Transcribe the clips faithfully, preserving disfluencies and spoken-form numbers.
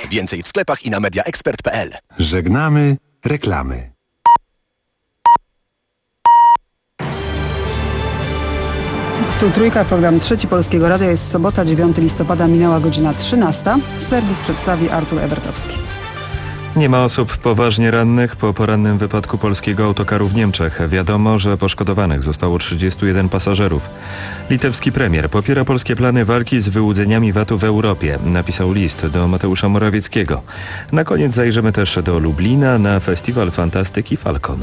Więcej w sklepach i na media ekspert kropka p l. Żegnamy reklamy. Tu Trójka, program Trzeci Polskiego Radia. Jest sobota, dziewiątego listopada, minęła godzina trzynasta. Serwis przedstawi Artur Ebertowski. Nie ma osób poważnie rannych po porannym wypadku polskiego autokaru w Niemczech. Wiadomo, że poszkodowanych zostało trzydziestu jeden pasażerów. Litewski premier popiera polskie plany walki z wyłudzeniami V A T-u w Europie. Napisał list do Mateusza Morawieckiego. Na koniec zajrzymy też do Lublina na festiwal fantastyki Falcon.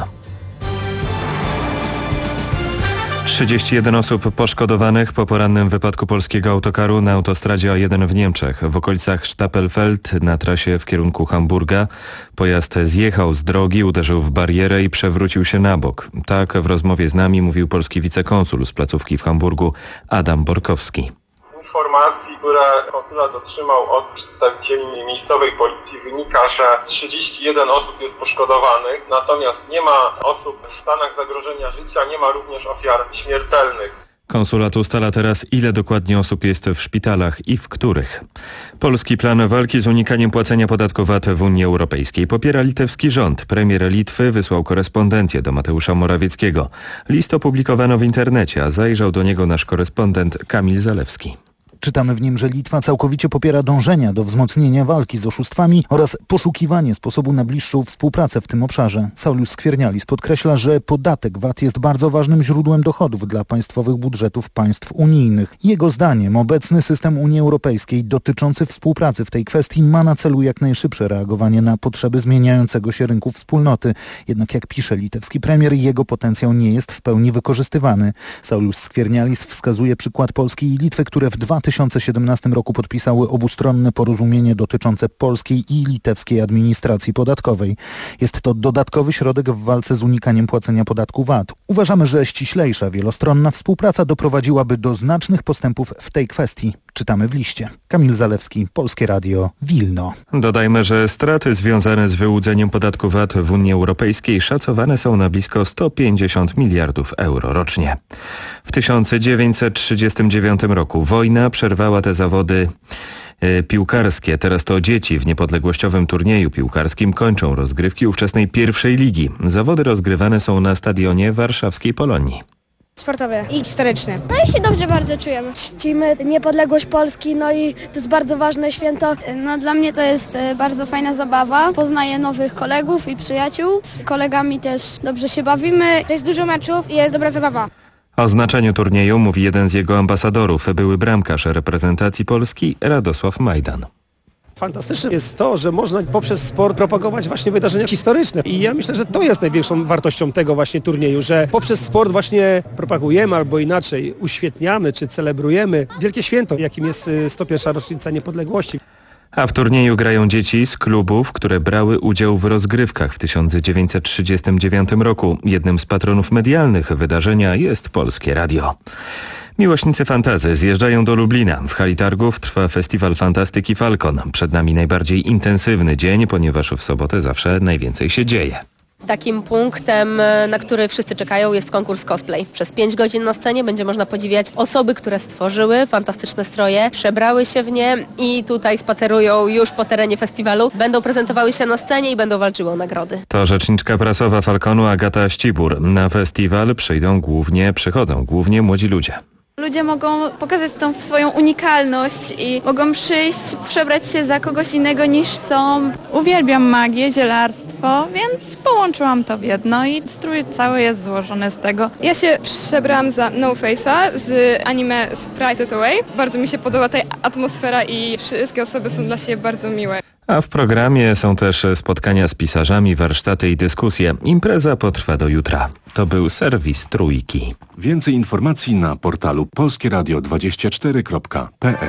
trzydzieści jeden osób poszkodowanych po porannym wypadku polskiego autokaru na autostradzie A jeden w Niemczech. W okolicach Stapelfeld na trasie w kierunku Hamburga pojazd zjechał z drogi, uderzył w barierę i przewrócił się na bok. Tak w rozmowie z nami mówił polski wicekonsul z placówki w Hamburgu Adam Borkowski. Informacji, które konsulat otrzymał od przedstawicieli miejscowej policji, wynika, że trzydzieści jeden osób jest poszkodowanych, natomiast nie ma osób w stanach zagrożenia życia, nie ma również ofiar śmiertelnych. Konsulat ustala teraz, ile dokładnie osób jest w szpitalach i w których. Polski plan walki z unikaniem płacenia podatku V A T w Unii Europejskiej popiera litewski rząd. Premier Litwy wysłał korespondencję do Mateusza Morawieckiego. List opublikowano w internecie, a zajrzał do niego nasz korespondent Kamil Zalewski. Czytamy w nim, że Litwa całkowicie popiera dążenia do wzmocnienia walki z oszustwami oraz poszukiwanie sposobu na bliższą współpracę w tym obszarze. Sauliusz Skviernialis podkreśla, że podatek V A T jest bardzo ważnym źródłem dochodów dla państwowych budżetów państw unijnych. Jego zdaniem obecny system Unii Europejskiej dotyczący współpracy w tej kwestii ma na celu jak najszybsze reagowanie na potrzeby zmieniającego się rynku wspólnoty. Jednak jak pisze litewski premier, jego potencjał nie jest w pełni wykorzystywany. Sauliusz Skviernialis wskazuje przykład Polski i Litwy, które w dwa tysiące siedemnastym roku podpisały obustronne porozumienie dotyczące polskiej i litewskiej administracji podatkowej. Jest to dodatkowy środek w walce z unikaniem płacenia podatku V A T. Uważamy, że ściślejsza, wielostronna współpraca doprowadziłaby do znacznych postępów w tej kwestii. Czytamy w liście. Kamil Zalewski, Polskie Radio, Wilno. Dodajmy, że straty związane z wyłudzeniem podatku V A T w Unii Europejskiej szacowane są na blisko sto pięćdziesiąt miliardów euro rocznie. W tysiąc dziewięćset trzydziestym dziewiątym roku wojna przerwała te zawody e, piłkarskie. Teraz to dzieci w niepodległościowym turnieju piłkarskim kończą rozgrywki ówczesnej pierwszej ligi. Zawody rozgrywane są na stadionie warszawskiej Polonii. Sportowe i historyczne. No i się dobrze bardzo czujemy. Czcimy niepodległość Polski, no i to jest bardzo ważne święto. No dla mnie to jest bardzo fajna zabawa. Poznaję nowych kolegów i przyjaciół. Z kolegami też dobrze się bawimy. To jest dużo meczów i jest dobra zabawa. O znaczeniu turnieju mówi jeden z jego ambasadorów, były bramkarz reprezentacji Polski Radosław Majdan. Fantastyczne jest to, że można poprzez sport propagować właśnie wydarzenia historyczne i ja myślę, że to jest największą wartością tego właśnie turnieju, że poprzez sport właśnie propagujemy albo inaczej uświetniamy czy celebrujemy wielkie święto, jakim jest sto pierwsza rocznica niepodległości. A w turnieju grają dzieci z klubów, które brały udział w rozgrywkach w tysiąc dziewięćset trzydziestym dziewiątym roku. Jednym z patronów medialnych wydarzenia jest Polskie Radio. Miłośnicy fantazy zjeżdżają do Lublina. W hali targów trwa festiwal fantastyki Falcon. Przed nami najbardziej intensywny dzień, ponieważ w sobotę zawsze najwięcej się dzieje. Takim punktem, na który wszyscy czekają, jest konkurs cosplay. Przez pięć godzin na scenie będzie można podziwiać osoby, które stworzyły fantastyczne stroje, przebrały się w nie i tutaj spacerują już po terenie festiwalu. Będą prezentowały się na scenie i będą walczyły o nagrody. To rzeczniczka prasowa Falconu Agata Ścibur. Na festiwal przyjdą głównie, przychodzą głównie młodzi ludzie. Ludzie mogą pokazać tą swoją unikalność i mogą przyjść, przebrać się za kogoś innego niż są. Uwielbiam magię, zielarstwo, więc połączyłam to w jedno i strój cały jest złożony z tego. Ja się przebrałam za No Face'a z anime Spirited Away. Bardzo mi się podoba ta atmosfera i wszystkie osoby są dla siebie bardzo miłe. A w programie są też spotkania z pisarzami, warsztaty i dyskusje. Impreza potrwa do jutra. To był serwis Trójki. Więcej informacji na portalu polskie radio dwadzieścia cztery kropka p l.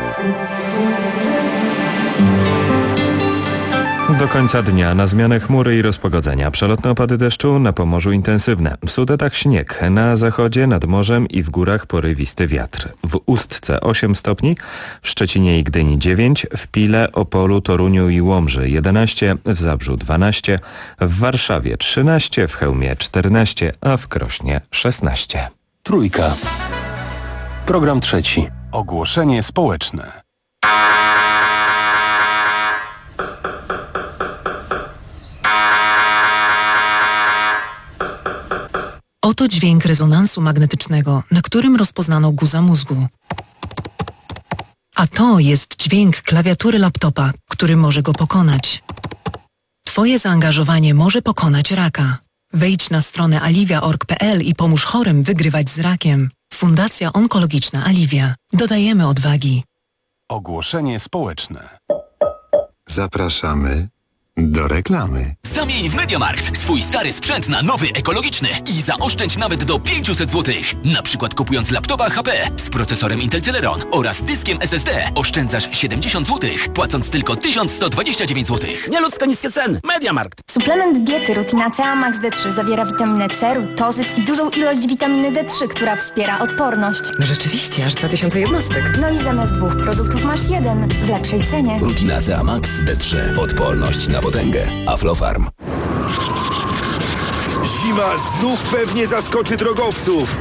Do końca dnia na zmianę chmury i rozpogodzenia. Przelotne opady deszczu, na Pomorzu intensywne. W Sudetach śnieg, na zachodzie, nad morzem i w górach porywisty wiatr. W Ustce osiem stopni, w Szczecinie i Gdyni dziewięć, w Pile, Opolu, Toruniu i Łomży jedenaście, w Zabrzu dwanaście, w Warszawie trzynaście, w Chełmie czternaście, a w Krośnie szesnaście. Trójka. Program trzeci. Ogłoszenie społeczne. Oto dźwięk rezonansu magnetycznego, na którym rozpoznano guza mózgu. A to jest dźwięk klawiatury laptopa, który może go pokonać. Twoje zaangażowanie może pokonać raka. Wejdź na stronę aliwia kropka org kropka pe el i pomóż chorym wygrywać z rakiem. Fundacja Onkologiczna Aliwia. Dodajemy odwagi. Ogłoszenie społeczne. Zapraszamy do reklamy. Zamień w MediaMarkt swój stary sprzęt na nowy, ekologiczny i zaoszczędź nawet do pięćset złotych. Na przykład kupując laptopa H P z procesorem Intel Celeron oraz dyskiem S S D oszczędzasz siedemdziesiąt złotych, płacąc tylko tysiąc sto dwadzieścia dziewięć złotych. Nieludzko niskie ceny. MediaMarkt. Suplement diety Rutina C A Max D trzy zawiera witaminę C, rutozyt i dużą ilość witaminy D trzy, która wspiera odporność. No rzeczywiście, aż dwa tysiące jednostek. No i zamiast dwóch produktów masz jeden w lepszej cenie. Rutina C A Max D trzy. Odporność na potęgę. Aflofarm. Zima znów pewnie zaskoczy drogowców.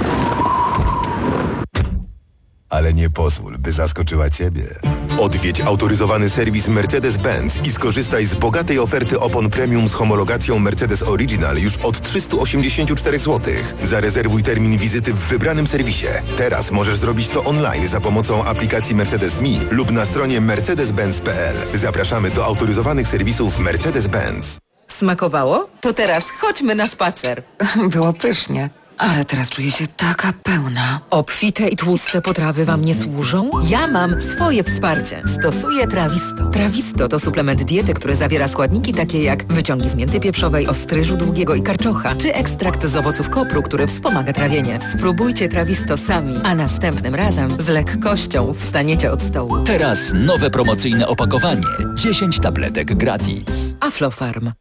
Ale nie pozwól, by zaskoczyła Ciebie. Odwiedź autoryzowany serwis Mercedes-Benz i skorzystaj z bogatej oferty opon premium z homologacją Mercedes Original już od trzysta osiemdziesiąt cztery złotych. Zarezerwuj termin wizyty w wybranym serwisie. Teraz możesz zrobić to online za pomocą aplikacji Mercedes Me lub na stronie mercedes benz kropka pe el. Zapraszamy do autoryzowanych serwisów Mercedes-Benz. Smakowało? To teraz chodźmy na spacer. Było pysznie. Ale teraz czuję się taka pełna. Obfite i tłuste potrawy wam nie służą? Ja mam swoje wsparcie. Stosuję Trawisto. Trawisto to suplement diety, który zawiera składniki takie jak wyciągi z mięty pieprzowej, ostryżu długiego i karczocha, czy ekstrakt z owoców kopru, który wspomaga trawienie. Spróbujcie Trawisto sami, a następnym razem z lekkością wstaniecie od stołu. Teraz nowe promocyjne opakowanie. dziesięć tabletek gratis. Aflofarm.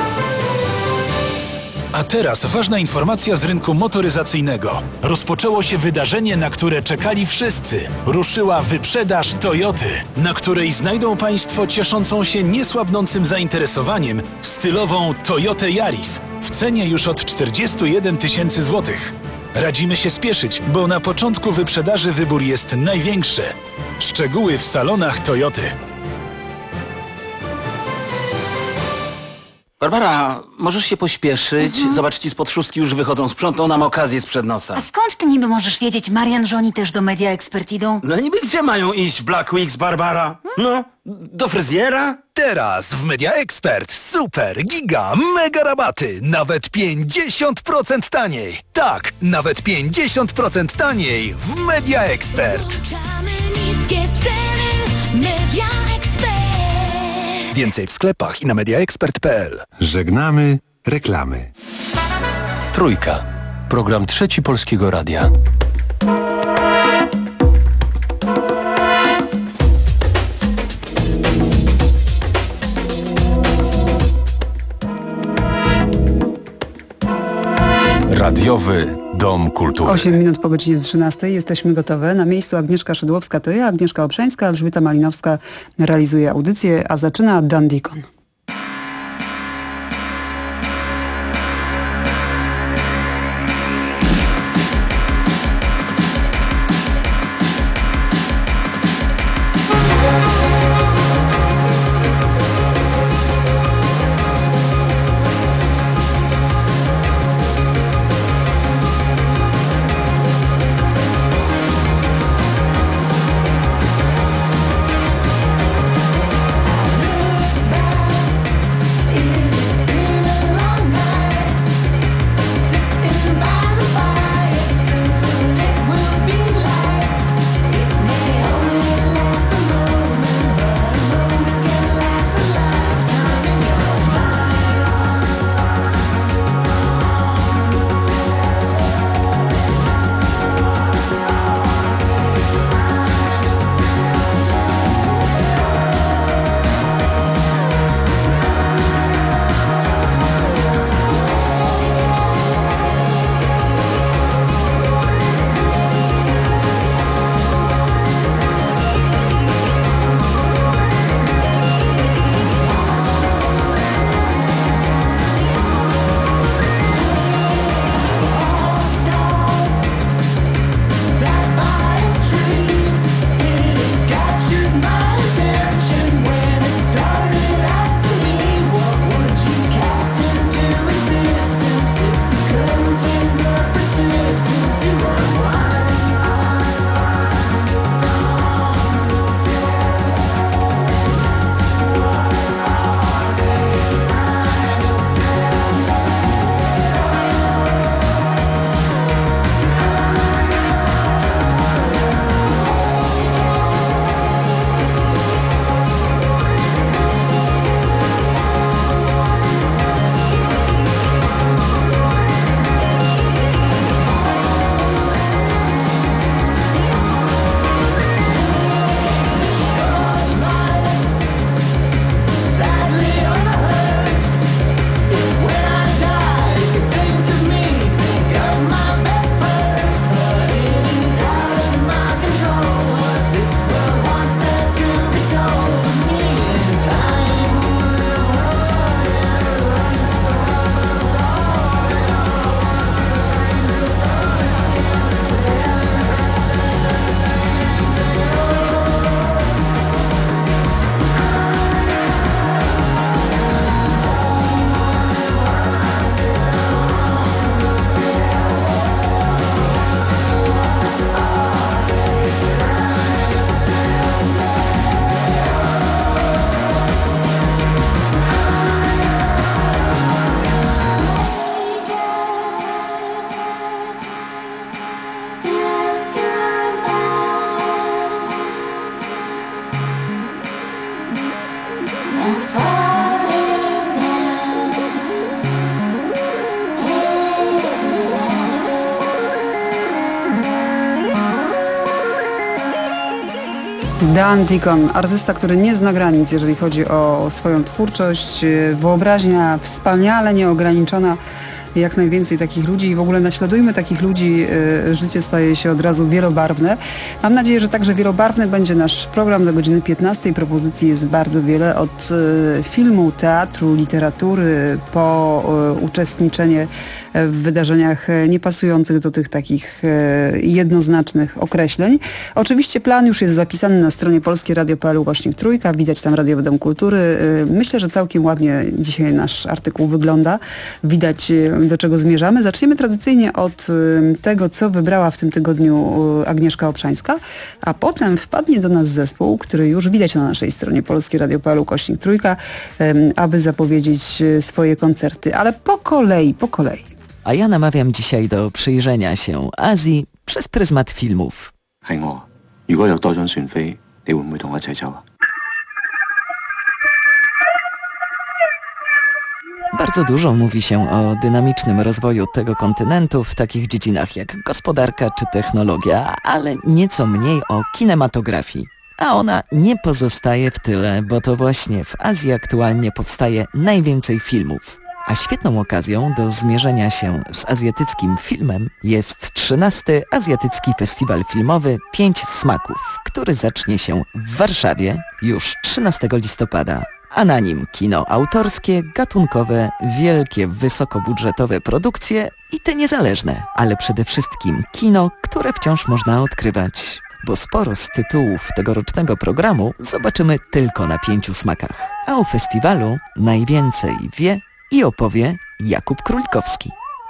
A teraz ważna informacja z rynku motoryzacyjnego. Rozpoczęło się wydarzenie, na które czekali wszyscy. Ruszyła wyprzedaż Toyoty, na której znajdą Państwo cieszącą się niesłabnącym zainteresowaniem stylową Toyotę Yaris w cenie już od czterdziestu jeden tysięcy złotych. Radzimy się spieszyć, bo na początku wyprzedaży wybór jest największy. Szczegóły w salonach Toyoty. Barbara, możesz się pośpieszyć? Mhm. Zobacz, ci spod szóstki już wychodzą. Sprzątną nam okazję sprzed nosa. A skąd ty niby możesz wiedzieć, Marian, że oni też do Media Expert idą? No niby gdzie mają iść w Black Weeks, Barbara? No, do fryzjera? Teraz w Media Expert super, giga, mega rabaty. Nawet pięćdziesiąt procent taniej. Tak, nawet pięćdziesiąt procent taniej w Media Expert. Niskie ceny, Media Expert. Więcej w sklepach i na media expert kropka pe el. Żegnamy reklamy. Trójka. Program Trzeci Polskiego Radia. Radiowy Dom Kultury. osiem minut po godzinie trzynastej. Jesteśmy gotowe. Na miejscu Agnieszka Szydłowska to ja, Agnieszka Obszańska, Elżbieta Malinowska realizuje audycję, a zaczyna Dan Deacon. Dan Deacon, artysta, który nie zna granic, jeżeli chodzi o swoją twórczość, wyobraźnia wspaniale nieograniczona, jak najwięcej takich ludzi i w ogóle naśladujmy takich ludzi, życie staje się od razu wielobarwne. Mam nadzieję, że także wielobarwny będzie nasz program do godziny piętnastej. Propozycji jest bardzo wiele, od filmu, teatru, literatury, po uczestniczenie w wydarzeniach niepasujących do tych takich jednoznacznych określeń. Oczywiście plan już jest zapisany na stronie polskie radio kropka p l ukośnik trójka. Widać tam Radiowy Dom Kultury. Myślę, że całkiem ładnie dzisiaj nasz artykuł wygląda. Widać, do czego zmierzamy. Zaczniemy tradycyjnie od tego, co wybrała w tym tygodniu Agnieszka Obszańska, a potem wpadnie do nas zespół, który już widać na naszej stronie polskie radio kropka p l ukośnik trójka, aby zapowiedzieć swoje koncerty. Ale po kolei, po kolei. A ja namawiam dzisiaj do przyjrzenia się Azji przez pryzmat filmów. 係我，如果有多張船飛，你會唔會同我一齊走啊？ Bardzo dużo mówi się o dynamicznym rozwoju tego kontynentu w takich dziedzinach jak gospodarka czy technologia, ale nieco mniej o kinematografii. A ona nie pozostaje w tyle, bo to właśnie w Azji aktualnie powstaje najwięcej filmów. A świetną okazją do zmierzenia się z azjatyckim filmem jest trzynasty Azjatycki Festiwal Filmowy Pięć Smaków, który zacznie się w Warszawie już trzynastego listopada. A na nim kino autorskie, gatunkowe, wielkie, wysokobudżetowe produkcje i te niezależne, ale przede wszystkim kino, które wciąż można odkrywać. Bo sporo z tytułów tegorocznego programu zobaczymy tylko na Pięciu Smakach. A o festiwalu najwięcej wie i opowie Jakub Królikowski.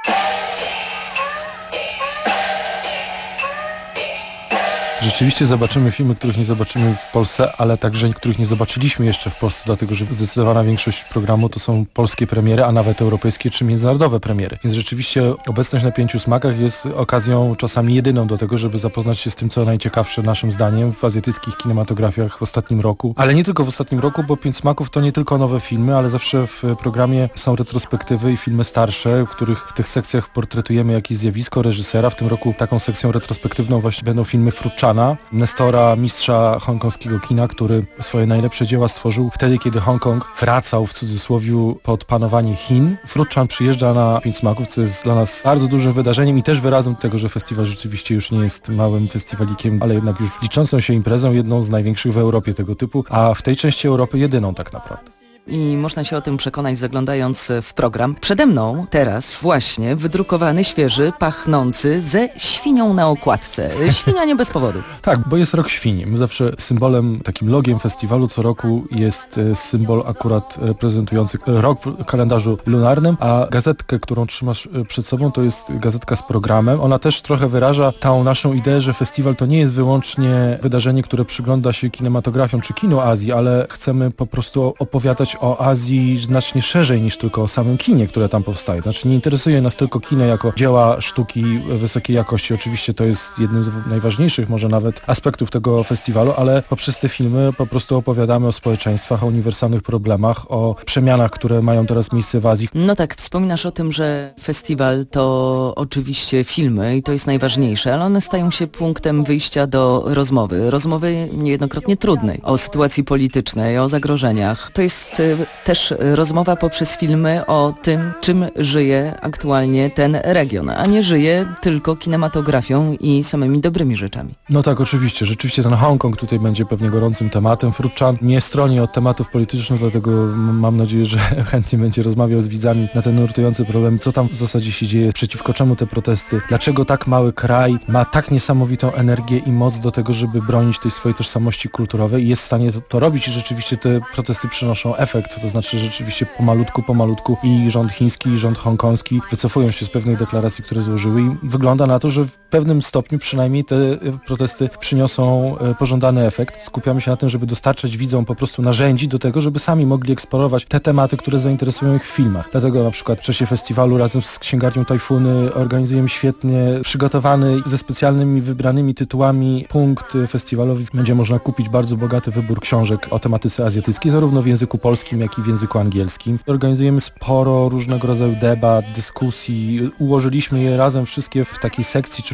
Rzeczywiście zobaczymy filmy, których nie zobaczymy w Polsce, ale także których nie zobaczyliśmy jeszcze w Polsce, dlatego że zdecydowana większość programu to są polskie premiery, a nawet europejskie czy międzynarodowe premiery. Więc rzeczywiście obecność na Pięciu Smakach jest okazją czasami jedyną do tego, żeby zapoznać się z tym, co najciekawsze naszym zdaniem w azjatyckich kinematografiach w ostatnim roku. Ale nie tylko w ostatnim roku, bo Pięć Smaków to nie tylko nowe filmy, ale zawsze w programie są retrospektywy i filmy starsze, w których w tych sekcjach portretujemy jakieś zjawisko reżysera. W tym roku taką sekcją retrospektywną właśnie będą filmy Frutchana, Nestora, mistrza hongkongskiego kina, który swoje najlepsze dzieła stworzył wtedy, kiedy Hongkong wracał w cudzysłowie pod panowanie Chin. Frutchan przyjeżdża na Pięć Smaków, co jest dla nas bardzo dużym wydarzeniem i też wyrazem tego, że festiwal rzeczywiście już nie jest małym festiwalikiem, ale jednak już liczącą się imprezą, jedną z największych w Europie tego typu, a w tej części Europy jedyną tak naprawdę. I można się o tym przekonać zaglądając w program. Przede mną teraz właśnie wydrukowany, świeży, pachnący ze świnią na okładce. Świnia nie bez powodu. Tak, bo jest Rok Świni. My zawsze symbolem, takim logiem festiwalu co roku jest symbol akurat reprezentujący rok w kalendarzu lunarnym, a gazetkę, którą trzymasz przed sobą, to jest gazetka z programem. Ona też trochę wyraża tą naszą ideę, że festiwal to nie jest wyłącznie wydarzenie, które przygląda się kinematografią czy kino Azji, ale chcemy po prostu opowiadać o Azji znacznie szerzej niż tylko o samym kinie, które tam powstaje. Znaczy nie interesuje nas tylko kino jako dzieła sztuki wysokiej jakości. Oczywiście to jest jednym z najważniejszych może nawet aspektów tego festiwalu, ale poprzez te filmy po prostu opowiadamy o społeczeństwach, o uniwersalnych problemach, o przemianach, które mają teraz miejsce w Azji. No tak, wspominasz o tym, że festiwal to oczywiście filmy i to jest najważniejsze, ale one stają się punktem wyjścia do rozmowy. Rozmowy niejednokrotnie trudnej. O sytuacji politycznej, o zagrożeniach. To jest też rozmowa poprzez filmy o tym, czym żyje aktualnie ten region, a nie żyje tylko kinematografią i samymi dobrymi rzeczami. No tak, oczywiście. Rzeczywiście ten Hongkong tutaj będzie pewnie gorącym tematem. Frutchan nie stroni od tematów politycznych, dlatego mam nadzieję, że chętnie będzie rozmawiał z widzami na ten nurtujący problem, co tam w zasadzie się dzieje, przeciwko czemu te protesty, dlaczego tak mały kraj ma tak niesamowitą energię i moc do tego, żeby bronić tej swojej tożsamości kulturowej i jest w stanie to, to robić i rzeczywiście te protesty przynoszą efekt. To znaczy rzeczywiście pomalutku, pomalutku i rząd chiński, i rząd hongkoński wycofują się z pewnych deklaracji, które złożyły i wygląda na to, że w pewnym stopniu przynajmniej te protesty przyniosą pożądany efekt. Skupiamy się na tym, żeby dostarczać widzom po prostu narzędzi do tego, żeby sami mogli eksplorować te tematy, które zainteresują ich w filmach. Dlatego na przykład w czasie festiwalu razem z księgarnią Tajfuny organizujemy świetnie przygotowany ze specjalnymi wybranymi tytułami punkt festiwalowy. Będzie można kupić bardzo bogaty wybór książek o tematyce azjatyckiej, zarówno w języku polskim, jak i w języku angielskim. Organizujemy sporo różnego rodzaju debat, dyskusji. Ułożyliśmy je razem wszystkie w takiej sekcji czy w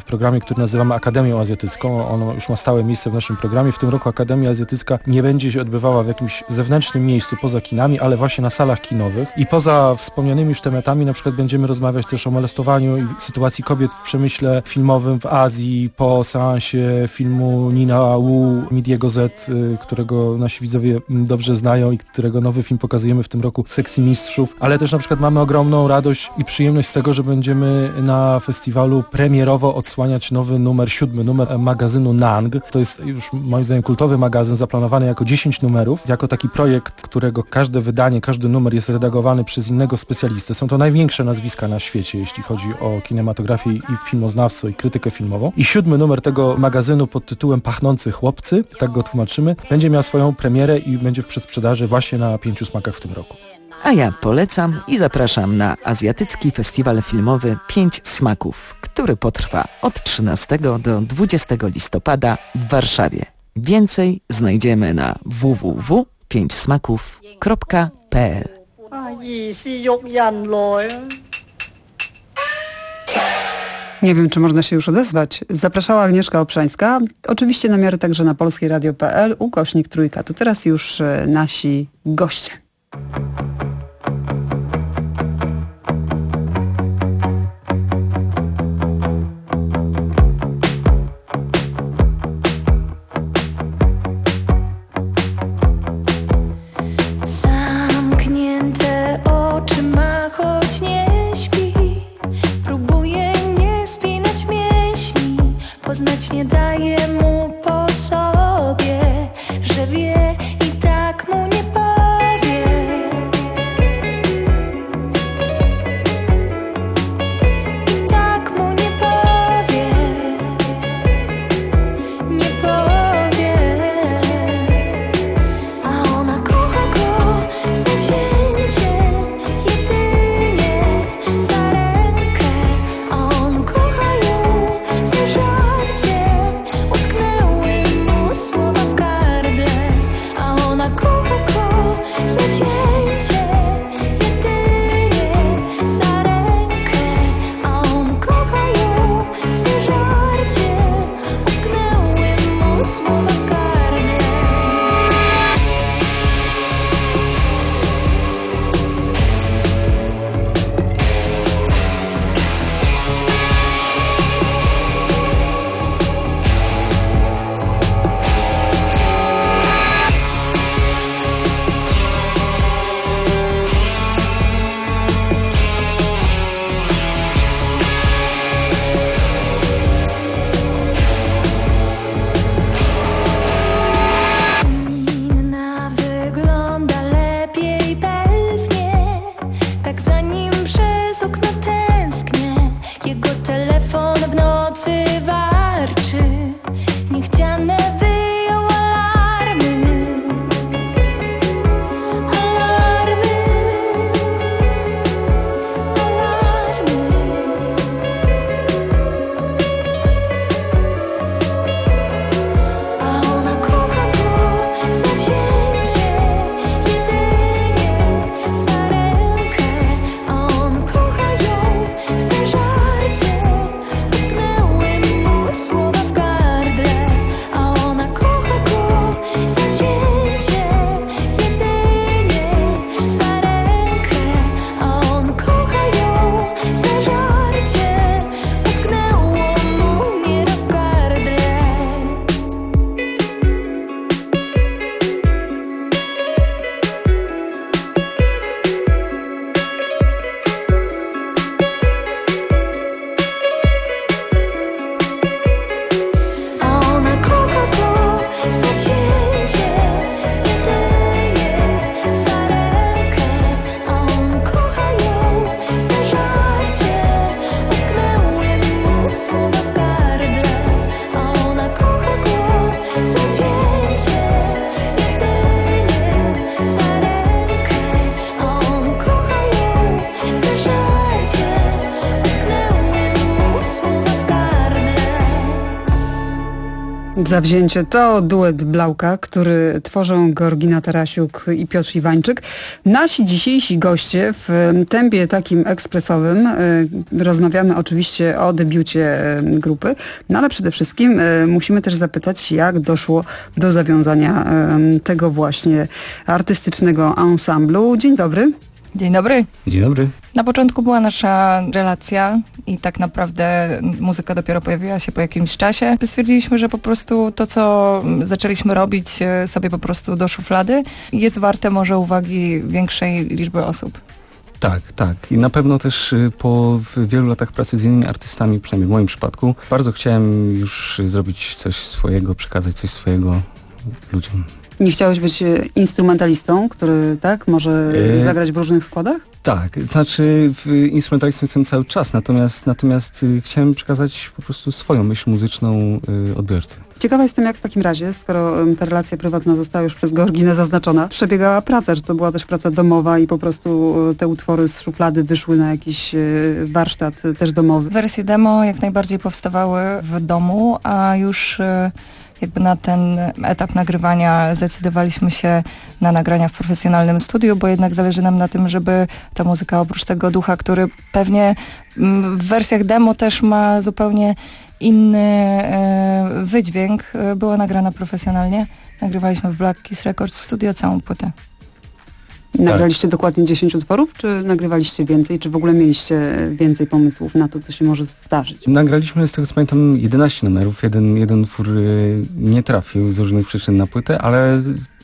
programie, który nazywamy Akademią Azjatycką. Ono już ma stałe miejsce w naszym programie. W tym roku Akademia Azjatycka nie będzie się odbywała w jakimś zewnętrznym miejscu poza kinami, ale właśnie na salach kinowych. I poza wspomnianymi już tematami na przykład będziemy rozmawiać też o molestowaniu i sytuacji kobiet w przemyśle filmowym w Azji po seansie filmu Nina Wu, Midiego Z, którego nasi widzowie dobrze znają i którego nowy film pokazujemy w tym roku, Sexy Mistrzów. Ale też na przykład mamy ogromną radość i przyjemność z tego, że będziemy na festiwalu premierowo odsłaniać nowy numer, siódmy numer magazynu Nang. To jest już moim zdaniem kultowy magazyn, zaplanowany jako dziesięć numerów, jako taki projekt, którego każde wydanie, każdy numer jest redagowany przez innego specjalistę. Są to największe nazwiska na świecie, jeśli chodzi o kinematografię i filmoznawstwo i krytykę filmową. I siódmy numer tego magazynu pod tytułem Pachnący chłopcy, tak go tłumaczymy, będzie miał swoją premierę i będzie w przedsprzedaży właśnie na pięciu smakach w tym roku. A ja polecam i zapraszam na Azjatycki Festiwal Filmowy Pięć Smaków, który potrwa od trzynastego do dwudziestego listopada w Warszawie. Więcej znajdziemy na w w w kropka pięć smaków kropka p l. Nie wiem, czy można się już odezwać. Zapraszała Agnieszka Obszańska. Oczywiście namiary także na polskie radio kropka p l, ukośnik trójka. To teraz już nasi goście. Poznać nie daje mu po sobie, że wie i tak mu nie powie. Zawzięcie to duet Blauka, który tworzą Georgina Tarasiuk i Piotr Iwańczyk. Nasi dzisiejsi goście w tempie takim ekspresowym. Rozmawiamy oczywiście o debiucie grupy, no ale przede wszystkim musimy też zapytać, jak doszło do zawiązania tego właśnie artystycznego ensemblu. Dzień dobry. Dzień dobry. Dzień dobry. Na początku była nasza relacja i tak naprawdę muzyka dopiero pojawiła się po jakimś czasie. Stwierdziliśmy, że po prostu to, co zaczęliśmy robić sobie po prostu do szuflady, jest warte może uwagi większej liczby osób. Tak, tak. I na pewno też po wielu latach pracy z innymi artystami, przynajmniej w moim przypadku, bardzo chciałem już zrobić coś swojego, przekazać coś swojego ludziom. Nie chciałeś być instrumentalistą, który tak może e... zagrać w różnych składach? Tak, znaczy w instrumentalistą jestem cały czas, natomiast, natomiast y, chciałem przekazać po prostu swoją myśl muzyczną y, odbiorcy. Ciekawa jestem, jak w takim razie, skoro y, ta relacja prywatna została już przez Georginę zaznaczona, przebiegała praca, że to była też praca domowa i po prostu y, te utwory z szuflady wyszły na jakiś y, warsztat y, też domowy. Wersje demo jak najbardziej powstawały w domu, a już... Y jakby na ten etap nagrywania zdecydowaliśmy się na nagrania w profesjonalnym studiu, bo jednak zależy nam na tym, żeby ta muzyka oprócz tego ducha, który pewnie w wersjach demo też ma zupełnie inny wydźwięk, była nagrana profesjonalnie. Nagrywaliśmy w Black Keys Records Studio całą płytę. Nagraliście tak. dokładnie dziesięć utworów, czy nagrywaliście więcej, czy w ogóle mieliście więcej pomysłów na to, co się może zdarzyć? Nagraliśmy, z tego co pamiętam, jedenaście numerów. Jeden, jeden utwór nie trafił z różnych przyczyn na płytę, ale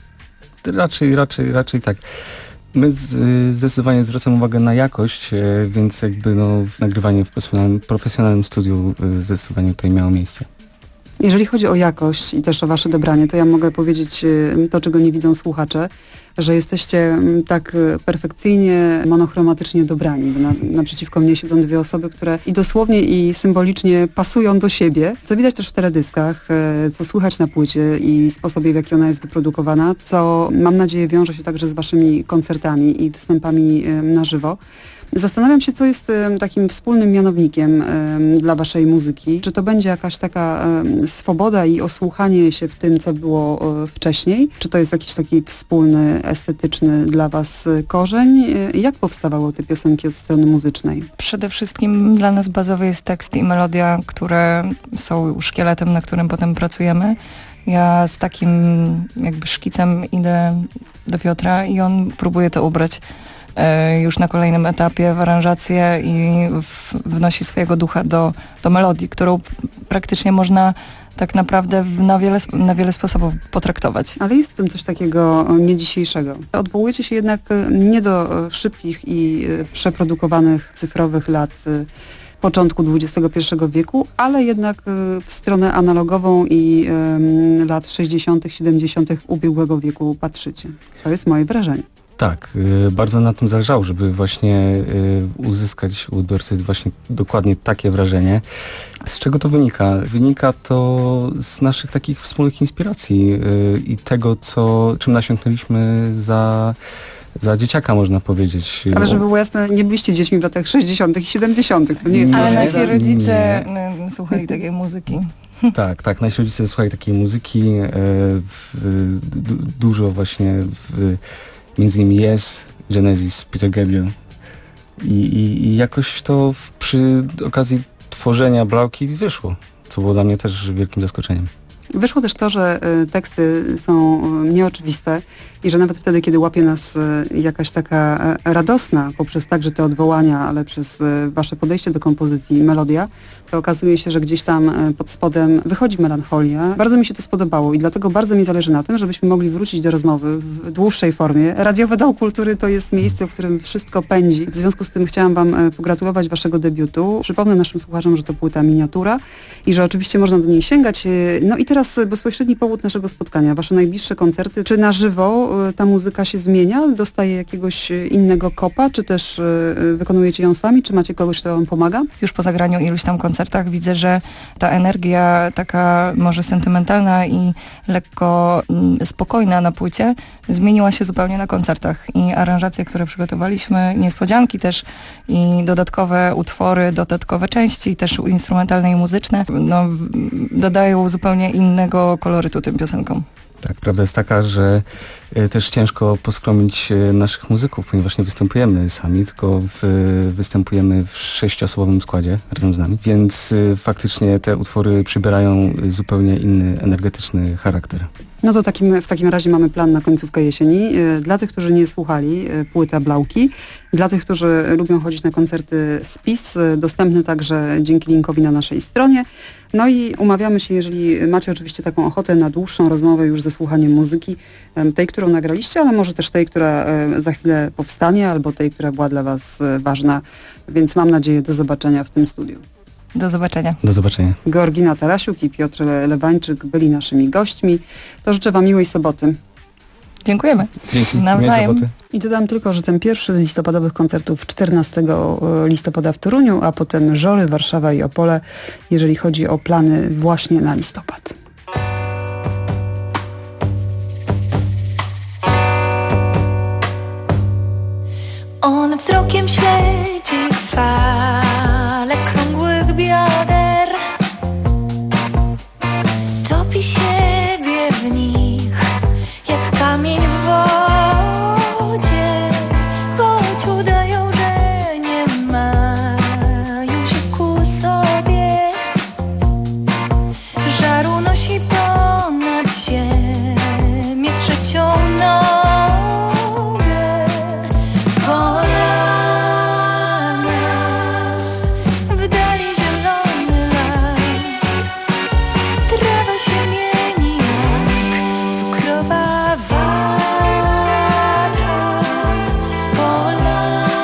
raczej, raczej, raczej tak. My zdecydowanie zwracamy uwagę na jakość, więc jakby no, nagrywanie w profesjonalnym, profesjonalnym studiu zdecydowanie tutaj miało miejsce. Jeżeli chodzi o jakość i też o wasze dobranie, to ja mogę powiedzieć to, czego nie widzą słuchacze, że jesteście tak perfekcyjnie, monochromatycznie dobrani. Na, naprzeciwko mnie siedzą dwie osoby, które i dosłownie, i symbolicznie pasują do siebie, co widać też w teledyskach, co słychać na płycie i sposobie, w jaki ona jest wyprodukowana, co mam nadzieję wiąże się także z waszymi koncertami i występami na żywo. Zastanawiam się, co jest takim wspólnym mianownikiem dla waszej muzyki. Czy to będzie jakaś taka swoboda i osłuchanie się w tym, co było wcześniej? Czy to jest jakiś taki wspólny, estetyczny dla was korzeń? Jak powstawały te piosenki od strony muzycznej? Przede wszystkim dla nas bazowy jest tekst i melodia, które są szkieletem, na którym potem pracujemy. Ja z takim jakby szkicem idę do Piotra i on próbuje to ubrać już na kolejnym etapie w aranżację i w, wnosi swojego ducha do, do melodii, którą praktycznie można tak naprawdę na wiele, na wiele sposobów potraktować. Ale jest w tym coś takiego nie dzisiejszego. Odwołujecie się jednak nie do szybkich i przeprodukowanych cyfrowych lat początku dwudziestego pierwszego wieku, ale jednak w stronę analogową i um, lat sześćdziesiątych, siedemdziesiątych ubiegłego wieku patrzycie. To jest moje wrażenie. Tak, y, bardzo na tym zależało, żeby właśnie y, uzyskać u odbiorcy właśnie dokładnie takie wrażenie. Z czego to wynika? Wynika to z naszych takich wspólnych inspiracji y, i tego, co, czym nasiąknęliśmy za, za dzieciaka, można powiedzieć. Ale żeby było jasne, nie byliście dziećmi w latach sześćdziesiątych i siedemdziesiątych. To nie jest Ale nasi nie. rodzice nie. słuchali takiej muzyki. Tak, tak. Nasi rodzice słuchali takiej muzyki. Y, w, d, dużo właśnie w, między innymi Yes, Genesis, Peter Gabriel. I, i, i jakoś to w, przy okazji tworzenia Blauki wyszło, co było dla mnie też wielkim zaskoczeniem. Wyszło też to, że y, teksty są y, nieoczywiste i że nawet wtedy, kiedy łapie nas y, jakaś taka y, radosna, poprzez także te odwołania, ale przez y, wasze podejście do kompozycji, melodia, to okazuje się, że gdzieś tam y, pod spodem wychodzi melancholia. Bardzo mi się to spodobało i dlatego bardzo mi zależy na tym, żebyśmy mogli wrócić do rozmowy w dłuższej formie. Radiowy Dom Kultury to jest miejsce, w którym wszystko pędzi. W związku z tym chciałam wam y, pogratulować waszego debiutu. Przypomnę naszym słuchaczom, że to płyta miniatura i że oczywiście można do niej sięgać. Y, no i teraz bezpośredni powód naszego spotkania. Wasze najbliższe koncerty, czy na żywo, ta muzyka się zmienia? Dostaje jakiegoś innego kopa? Czy też wykonujecie ją sami? Czy macie kogoś, kto wam pomaga? Już po zagraniu iluś tam koncertach widzę, że ta energia taka może sentymentalna i lekko spokojna na płycie zmieniła się zupełnie na koncertach. I aranżacje, które przygotowaliśmy, niespodzianki też i dodatkowe utwory, dodatkowe części, też instrumentalne i muzyczne, no, dodają zupełnie innego kolorytu tym piosenkom. Tak, prawda jest taka, że y, też ciężko poskromić y, naszych muzyków, ponieważ nie występujemy sami, tylko w, występujemy w sześciosobowym składzie razem z nami, więc y, faktycznie te utwory przybierają zupełnie inny, energetyczny charakter. No to takim, w takim razie mamy plan na końcówkę jesieni. Dla tych, którzy nie słuchali, płyta Blauki. Dla tych, którzy lubią chodzić na koncerty Spis, dostępny także dzięki linkowi na naszej stronie. No i umawiamy się, jeżeli macie oczywiście taką ochotę na dłuższą rozmowę już ze słuchaniem muzyki, tej, którą nagraliście, ale może też tej, która za chwilę powstanie, albo tej, która była dla was ważna. Więc mam nadzieję do zobaczenia w tym studiu. Do zobaczenia. Do zobaczenia. Georgina Tarasiuk i Piotr Lewańczyk byli naszymi gośćmi. To życzę wam miłej soboty. Dziękujemy. Dzięki. Nawzajem. I dodam tylko, że ten pierwszy z listopadowych koncertów czternastego listopada w Toruniu, a potem Żory, Warszawa i Opole, jeżeli chodzi o plany właśnie na listopad. On wzrokiem śledzi fale krągłych bioder, topi siebie w nich jak kamień w wodzie, choć udają, że nie mają się ku sobie. Żaru nosi ponad ziemię trzecią nogę. Polana, w dali zielony las, trawa się mieni jak cukrowa wata. Polana,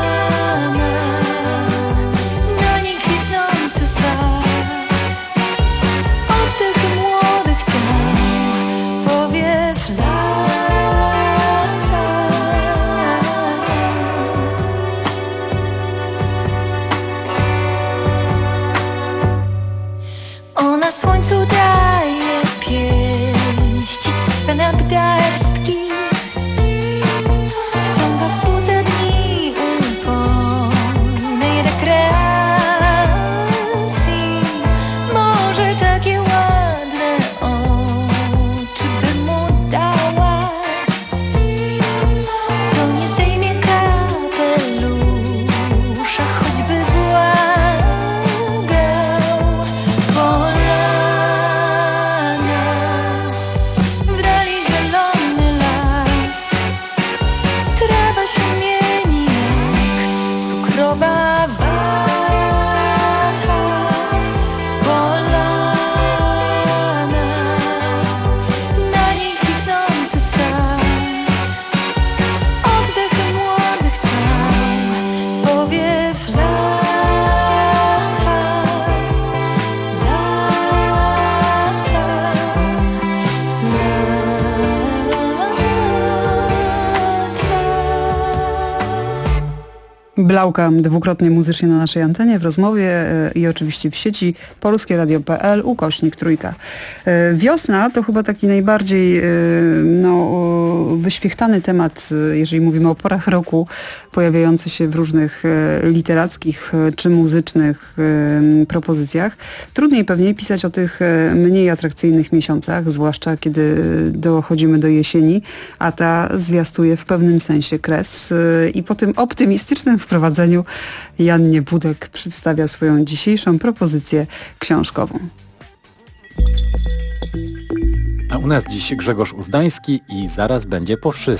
na niej kwitnący sad, oddech młodych ciał, powiew lata. Ona słońcu daje pieścić swe nadgarstki, wciąga w płuca dni upojnej rekreacji. Może takie ładne oczy by mu dała, to nie zdejmie kapelusza, choćby błagał. Polana, w dali zielony las, trawa się mieni jak cukrowa wata. Polana, na niej kwitnący sad, oddech młodych ciał, powiew lata. Blauka dwukrotnie muzycznie na naszej antenie, w rozmowie e, i oczywiście w sieci polskieradio.pl ukośnik trójka. E, wiosna to chyba taki najbardziej e, no, wyświechtany temat, e, jeżeli mówimy o porach roku, pojawiający się w różnych e, literackich e, czy muzycznych e, propozycjach. Trudniej pewnie pisać o tych e, mniej atrakcyjnych miesiącach, zwłaszcza kiedy dochodzimy do jesieni, a ta zwiastuje w pewnym sensie kres. E, I po tym optymistycznym wprowadzeniu Jan Niebudek przedstawia swoją dzisiejszą propozycję książkową. A u nas dziś Grzegorz Uzdański i zaraz będzie po wszystkim.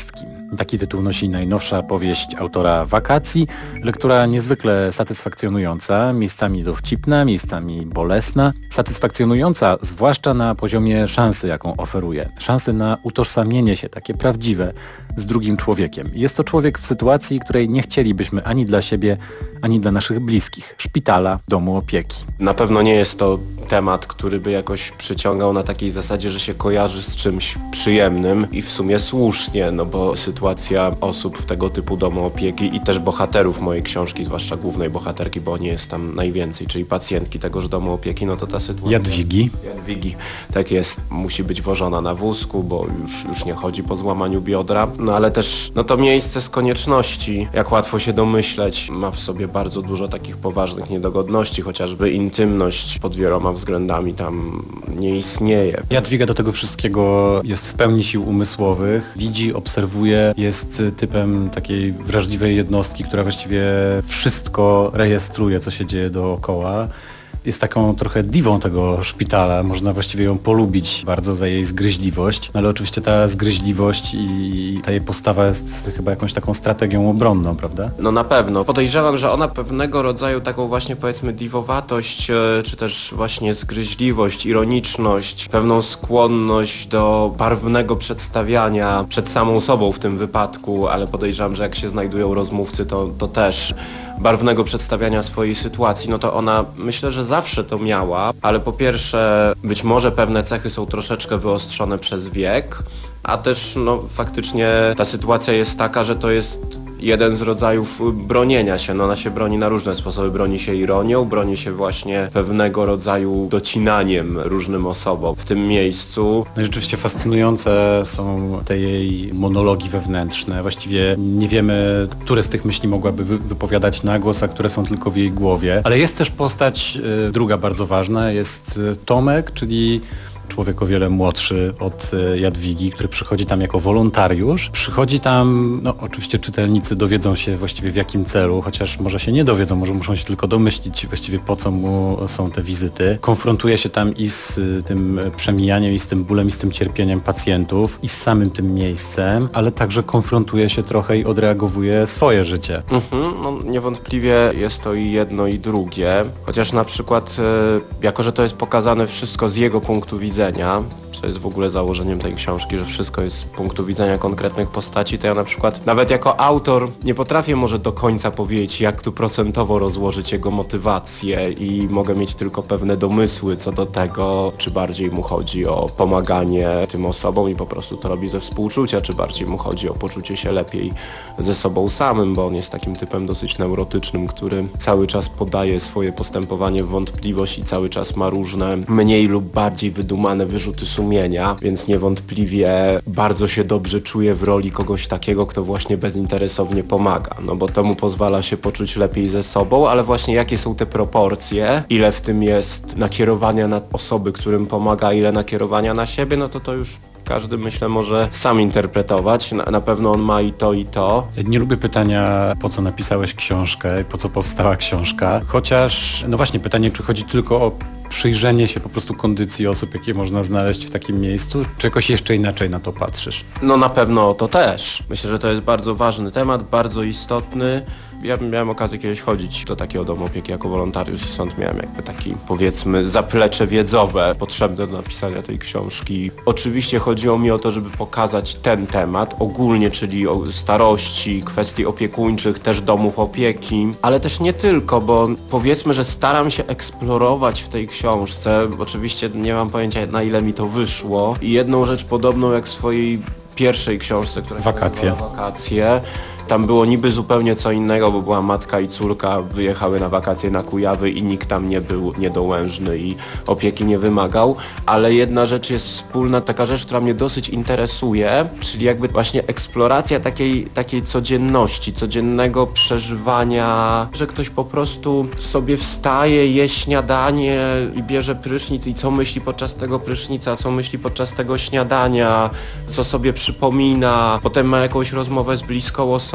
Taki tytuł nosi najnowsza powieść autora Wakacji, lektura niezwykle satysfakcjonująca, miejscami dowcipna, miejscami bolesna. Satysfakcjonująca zwłaszcza na poziomie szansy, jaką oferuje. Szansy na utożsamienie się, takie prawdziwe, z drugim człowiekiem. Jest to człowiek w sytuacji, której nie chcielibyśmy ani dla siebie, ani dla naszych bliskich. Szpitala, domu opieki. Na pewno nie jest to temat, który by jakoś przyciągał na takiej zasadzie, że się kojarzy z czymś przyjemnym i w sumie słusznie, no bo sytuacja osób w tego typu domu opieki i też bohaterów mojej książki, zwłaszcza głównej bohaterki, bo nie jest tam najwięcej, czyli pacjentki tegoż domu opieki, no to ta sytuacja... Jadwigi. Jadwigi, tak jest. Musi być wożona na wózku, bo już, już nie chodzi po złamaniu biodra. No ale też, no to miejsce z konieczności, jak łatwo się domyśleć, ma w sobie bardzo dużo takich poważnych niedogodności, chociażby intymność pod wieloma względami tam nie istnieje. Jadwiga do tego wszystkiego jest w pełni sił umysłowych, widzi, obserwuje, jest typem takiej wrażliwej jednostki, która właściwie wszystko rejestruje, co się dzieje dookoła. Jest taką trochę diwą tego szpitala, można właściwie ją polubić bardzo za jej zgryźliwość, ale oczywiście ta zgryźliwość i ta jej postawa jest chyba jakąś taką strategią obronną, prawda? No na pewno. Podejrzewam, że ona pewnego rodzaju taką właśnie powiedzmy diwowatość, czy też właśnie zgryźliwość, ironiczność, pewną skłonność do barwnego przedstawiania przed samą sobą w tym wypadku, ale podejrzewam, że jak się znajdują rozmówcy, to, to też barwnego przedstawiania swojej sytuacji, no to ona myślę, że zawsze to miała, ale po pierwsze być może pewne cechy są troszeczkę wyostrzone przez wiek, a też no faktycznie ta sytuacja jest taka, że to jest jeden z rodzajów bronienia się. No ona się broni na różne sposoby. Broni się ironią, broni się właśnie pewnego rodzaju docinaniem różnym osobom w tym miejscu. No i rzeczywiście fascynujące są te jej monologi wewnętrzne. Właściwie nie wiemy, które z tych myśli mogłaby wypowiadać na głos, a które są tylko w jej głowie. Ale jest też postać y, druga bardzo ważna. Jest y, Tomek, czyli człowiek o wiele młodszy od Jadwigi, który przychodzi tam jako wolontariusz. Przychodzi tam, no oczywiście czytelnicy dowiedzą się właściwie w jakim celu, chociaż może się nie dowiedzą, może muszą się tylko domyślić właściwie po co mu są te wizyty. Konfrontuje się tam i z tym przemijaniem, i z tym bólem, i z tym cierpieniem pacjentów, i z samym tym miejscem, ale także konfrontuje się trochę i odreagowuje swoje życie. Mhm, no niewątpliwie jest to i jedno, i drugie. Chociaż na przykład, jako że to jest pokazane wszystko z jego punktu widzenia, co jest w ogóle założeniem tej książki, że wszystko jest z punktu widzenia konkretnych postaci, to ja na przykład nawet jako autor nie potrafię może do końca powiedzieć, jak tu procentowo rozłożyć jego motywację i mogę mieć tylko pewne domysły co do tego, czy bardziej mu chodzi o pomaganie tym osobom i po prostu to robi ze współczucia, czy bardziej mu chodzi o poczucie się lepiej ze sobą samym, bo on jest takim typem dosyć neurotycznym, który cały czas podaje swoje postępowanie w wątpliwość i cały czas ma różne mniej lub bardziej wydumane wyrzuty sumienia, więc niewątpliwie bardzo się dobrze czuje w roli kogoś takiego, kto właśnie bezinteresownie pomaga, no bo to mu pozwala się poczuć lepiej ze sobą, ale właśnie jakie są te proporcje, ile w tym jest nakierowania na osoby, którym pomaga, ile nakierowania na siebie, no to to już każdy, myślę, może sam interpretować. Na, na pewno on ma i to, i to. Nie lubię pytania, po co napisałeś książkę, po co powstała książka, chociaż, no właśnie, pytanie, czy chodzi tylko o przyjrzenie się po prostu kondycji osób, jakie można znaleźć w takim miejscu, czy jakoś jeszcze inaczej na to patrzysz? No na pewno to też. Myślę, że to jest bardzo ważny temat, bardzo istotny. Ja miałem okazję kiedyś chodzić do takiego domu opieki jako wolontariusz i stąd miałem jakby taki, powiedzmy, zaplecze wiedzowe potrzebne do napisania tej książki. Oczywiście chodziło mi o to, żeby pokazać ten temat ogólnie, czyli o starości, kwestii opiekuńczych, też domów opieki, ale też nie tylko, bo powiedzmy, że staram się eksplorować w tej książce. Oczywiście nie mam pojęcia, na ile mi to wyszło. I jedną rzecz podobną jak w swojej pierwszej książce, która się Wakacje. nazywa Wakacje. Tam było niby zupełnie co innego, bo była matka i córka, wyjechały na wakacje na Kujawy i nikt tam nie był niedołężny i opieki nie wymagał, ale jedna rzecz jest wspólna, taka rzecz, która mnie dosyć interesuje, czyli jakby właśnie eksploracja takiej, takiej codzienności, codziennego przeżywania, że ktoś po prostu sobie wstaje, je śniadanie i bierze prysznic i co myśli podczas tego prysznica, co myśli podczas tego śniadania, co sobie przypomina, potem ma jakąś rozmowę z bliską osobą,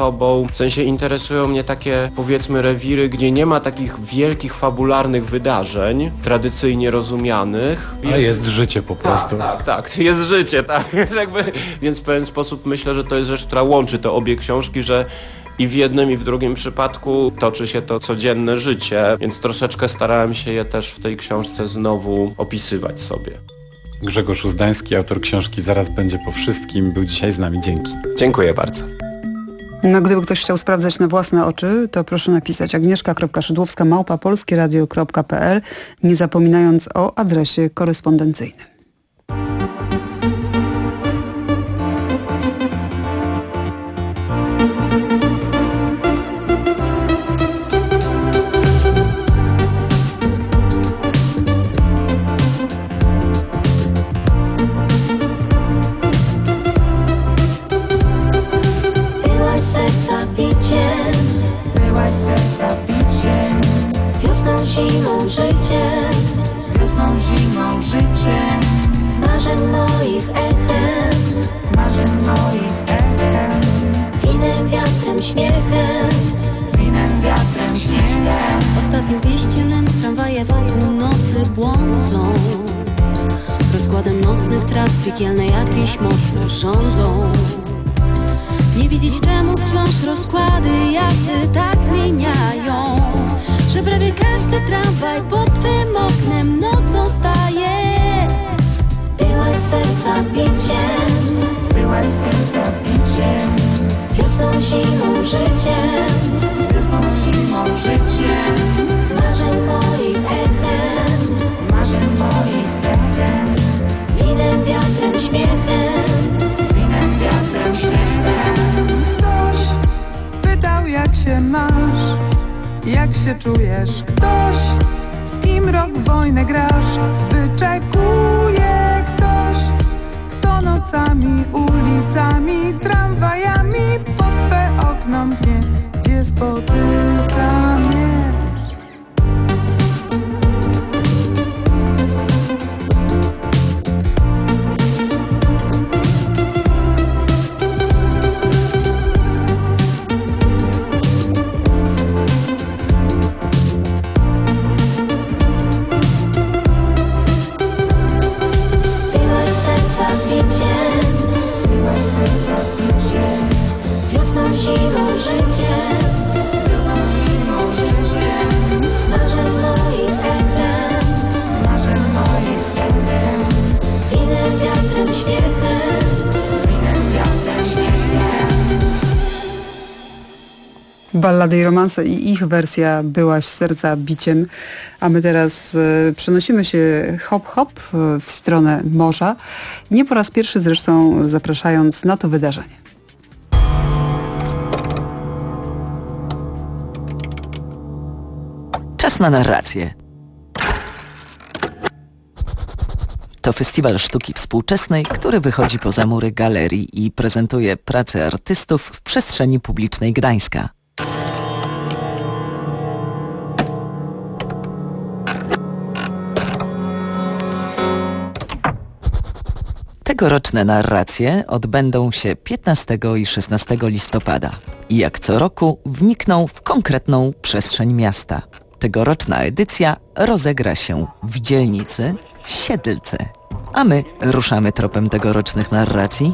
sobą. W sensie interesują mnie takie, powiedzmy, rewiry, gdzie nie ma takich wielkich, fabularnych wydarzeń, tradycyjnie rozumianych. A jest życie po prostu. Tak, tak, tak. Jest życie, tak. Jakby, więc w pewien sposób myślę, że to jest rzecz, która łączy te obie książki, że i w jednym i w drugim przypadku toczy się to codzienne życie, więc troszeczkę starałem się je też w tej książce znowu opisywać sobie. Grzegorz Uzdański, autor książki Zaraz będzie po wszystkim, był dzisiaj z nami. Dzięki. Dziękuję bardzo. No, gdyby ktoś chciał sprawdzać na własne oczy, to proszę napisać agnieszka kropka szydłowska małpa polskieradio kropka p l, nie zapominając o adresie korespondencyjnym. Zimą, życiem, wiosną, zimą, życiem, marzeń moich echem, marzeń moich echem, winem, wiatrem, śmiechem, winem, wiatrem, śmiechem. Ostatnio wieście mym tramwaje wokół nocy błądzą, rozkładem nocnych tras piekielne jakieś moce rządzą. Nie widzieć czemu wciąż rozkłady jazdy tak zmieniają, że prawie każdy tramwaj pod twym oknem nocą staje. Byłaś serca biciem, byłaś serca biciem, wiosną, zimą, życiem, wiosną, zimą, życiem, marzeń moich echem, marzeń moich echem, winem, wiatrem, śmiechem, winem, wiatrem, śmiechem. Ktoś pytał, jak się masz, jak się czujesz? Ktoś, z kim rok wojnę grasz, wyczekuje ktoś, kto nocami, ulicami, tramwajami pod twe okno mknie, gdzie spotyka mnie. Ballady i romanse i ich wersja Byłaś serca biciem, a my teraz y, przenosimy się hop hop y, w stronę morza, nie po raz pierwszy zresztą zapraszając na to wydarzenie. Czas na narrację. To festiwal sztuki współczesnej, który wychodzi poza mury galerii i prezentuje prace artystów w przestrzeni publicznej Gdańska. Tegoroczne narracje odbędą się piętnastego i szesnastego listopada i jak co roku wnikną w konkretną przestrzeń miasta. Tegoroczna edycja rozegra się w dzielnicy Siedlce. A my ruszamy tropem tegorocznych narracji.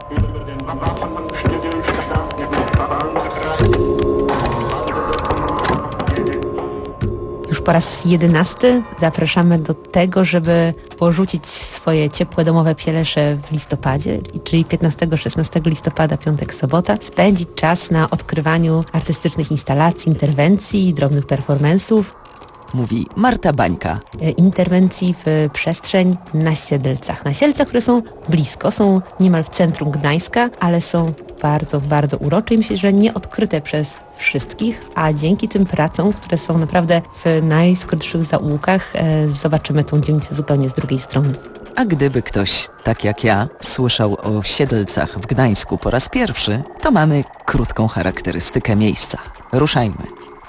Już po raz jedenasty zapraszamy do tego, żeby porzucić swoje ciepłe domowe pielesze w listopadzie, czyli piętnastego szesnastego listopada, piątek, sobota, spędzić czas na odkrywaniu artystycznych instalacji, interwencji, drobnych performansów. Mówi Marta Bańka. Interwencji w przestrzeń na Siedlcach. Na Siedlcach, które są blisko, są niemal w centrum Gdańska, ale są bardzo, bardzo urocze i myślę, że nie odkryte przez wszystkich, a dzięki tym pracom, które są naprawdę w najskrótszych zaułkach, e, zobaczymy tą dzielnicę zupełnie z drugiej strony. A gdyby ktoś, tak jak ja, słyszał o Siedlcach w Gdańsku po raz pierwszy, to mamy krótką charakterystykę miejsca. Ruszajmy.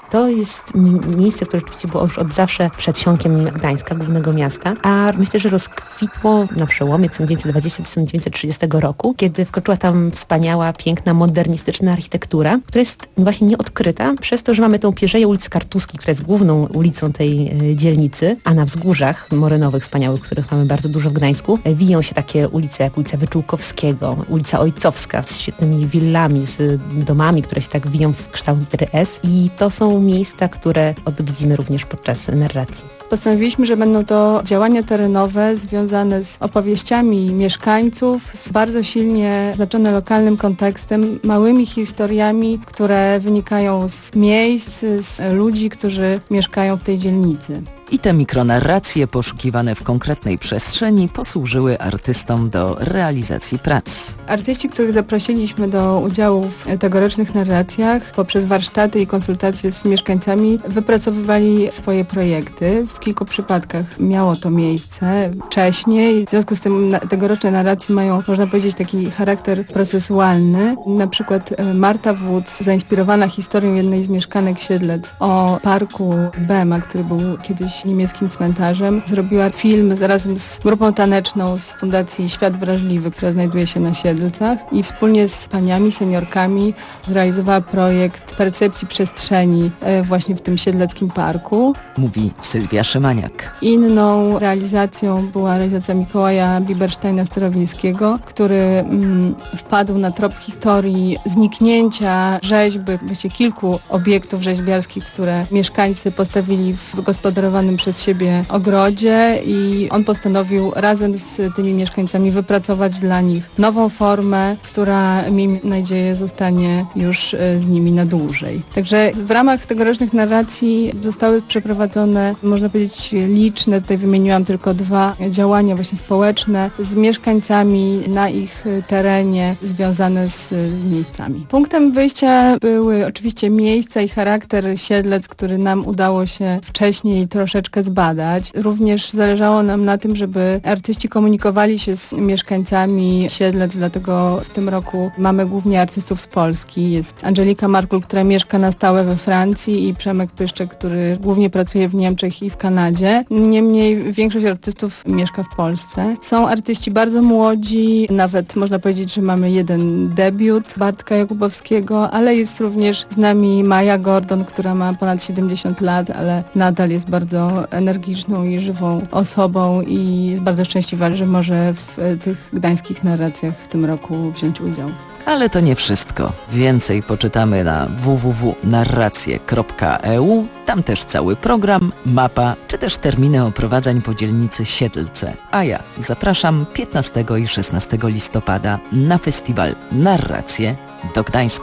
To jest miejsce, które rzeczywiście było już od zawsze przedsionkiem Gdańska, głównego miasta, a myślę, że rozkwitło na przełomie tysiąc dziewięćset dwudziestego do tysiąc dziewięćset trzydziestego roku, kiedy wkroczyła tam wspaniała, piękna, modernistyczna architektura, która jest właśnie nieodkryta przez to, że mamy tą pierzeję ulicy Kartuskiej, która jest główną ulicą tej dzielnicy, a na wzgórzach morynowych wspaniałych, których mamy bardzo dużo w Gdańsku, wiją się takie ulice jak ulica Wyczółkowskiego, ulica Ojcowska z świetnymi willami, z domami, które się tak wiją w kształt litery S i to są miejsca, które odwiedzimy również podczas narracji. Postanowiliśmy, że będą to działania terenowe związane z opowieściami mieszkańców, z bardzo silnie znaczone lokalnym kontekstem, małymi historiami, które wynikają z miejsc, z ludzi, którzy mieszkają w tej dzielnicy. I te mikronarracje poszukiwane w konkretnej przestrzeni posłużyły artystom do realizacji prac. Artyści, których zaprosiliśmy do udziału w tegorocznych narracjach poprzez warsztaty i konsultacje z mieszkańcami wypracowywali swoje projekty. W kilku przypadkach miało to miejsce wcześniej. W związku z tym tegoroczne narracje mają, można powiedzieć, taki charakter procesualny. Na przykład Marta Wódz, zainspirowana historią jednej z mieszkanek Siedlec o parku Bema, który był kiedyś niemieckim cmentarzem, zrobiła film razem z grupą taneczną z Fundacji Świat Wrażliwy, która znajduje się na Siedlcach i wspólnie z paniami, seniorkami zrealizowała projekt percepcji przestrzeni właśnie w tym siedleckim parku. Mówi Sylwia Szymaniak. Inną realizacją była realizacja Mikołaja Bibersteina-Sterowińskiego, który mm, wpadł na trop historii zniknięcia rzeźby, właściwie kilku obiektów rzeźbiarskich, które mieszkańcy postawili w gospodarowanym przez siebie ogrodzie i on postanowił razem z tymi mieszkańcami wypracować dla nich nową formę, która, miejmy nadzieję, zostanie już z nimi na dłużej. Także w ramach tegorocznych narracji zostały przeprowadzone, można powiedzieć, liczne, tutaj wymieniłam tylko dwa działania właśnie społeczne z mieszkańcami na ich terenie związane z, z miejscami. Punktem wyjścia były oczywiście miejsca i charakter Siedlec, który nam udało się wcześniej troszeczkę zbadać. Również zależało nam na tym, żeby artyści komunikowali się z mieszkańcami Siedlec, dlatego w tym roku mamy głównie artystów z Polski. Jest Angelika Markul, która mieszka na stałe we Francji i Przemek Pyszczek, który głównie pracuje w Niemczech i w Kanadzie. Niemniej większość artystów mieszka w Polsce. Są artyści bardzo młodzi, nawet można powiedzieć, że mamy jeden debiut Bartka Jakubowskiego, ale jest również z nami Maja Gordon, która ma ponad siedemdziesiąt lat, ale nadal jest bardzo energiczną i żywą osobą i jest bardzo szczęśliwa, że może w tych gdańskich narracjach w tym roku wziąć udział. Ale to nie wszystko. Więcej poczytamy na w w w kropka narracje kropka e u. Tam też cały program, mapa, czy też terminy oprowadzań po dzielnicy Siedlce. A ja zapraszam piętnastego i szesnastego listopada na festiwal Narracje do Gdańska.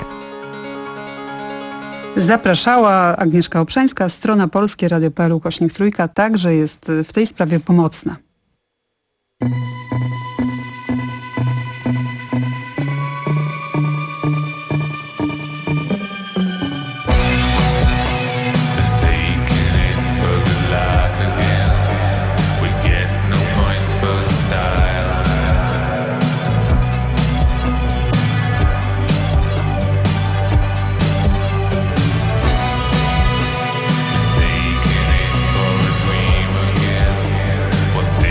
Zapraszała Agnieszka Obszańska, strona polskie radio kropka p l ukośnik trójka także jest w tej sprawie pomocna. What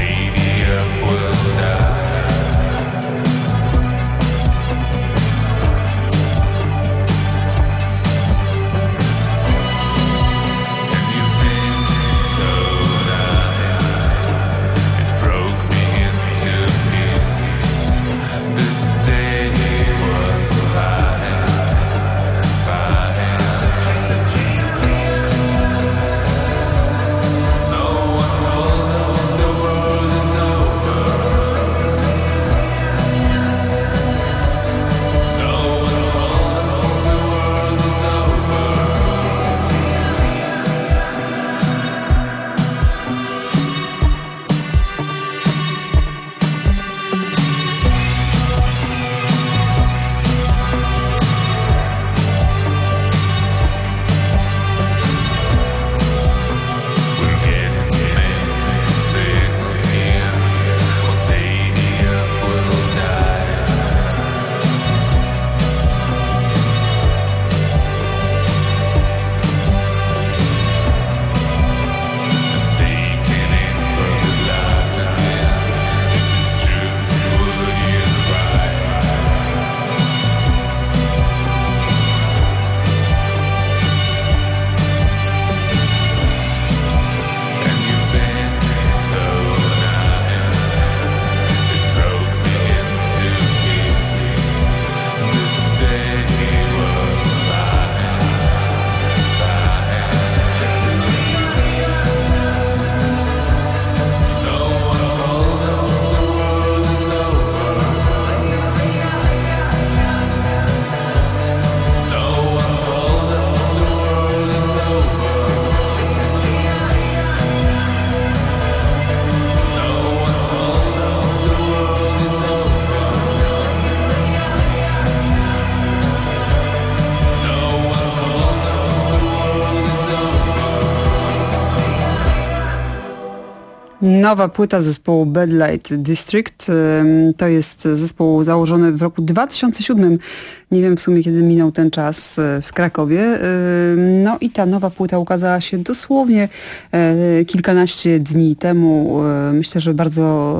Nowa płyta zespołu Bad Light District. To jest zespół założony w roku dwa tysiące siódmym. Nie wiem w sumie, kiedy minął ten czas w Krakowie. No i ta nowa płyta ukazała się dosłownie kilkanaście dni temu. Myślę, że bardzo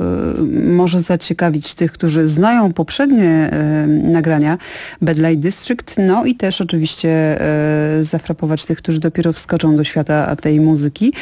może zaciekawić tych, którzy znają poprzednie nagrania Bad Light District. No i też oczywiście zafrapować tych, którzy dopiero wskoczą do świata tej muzyki.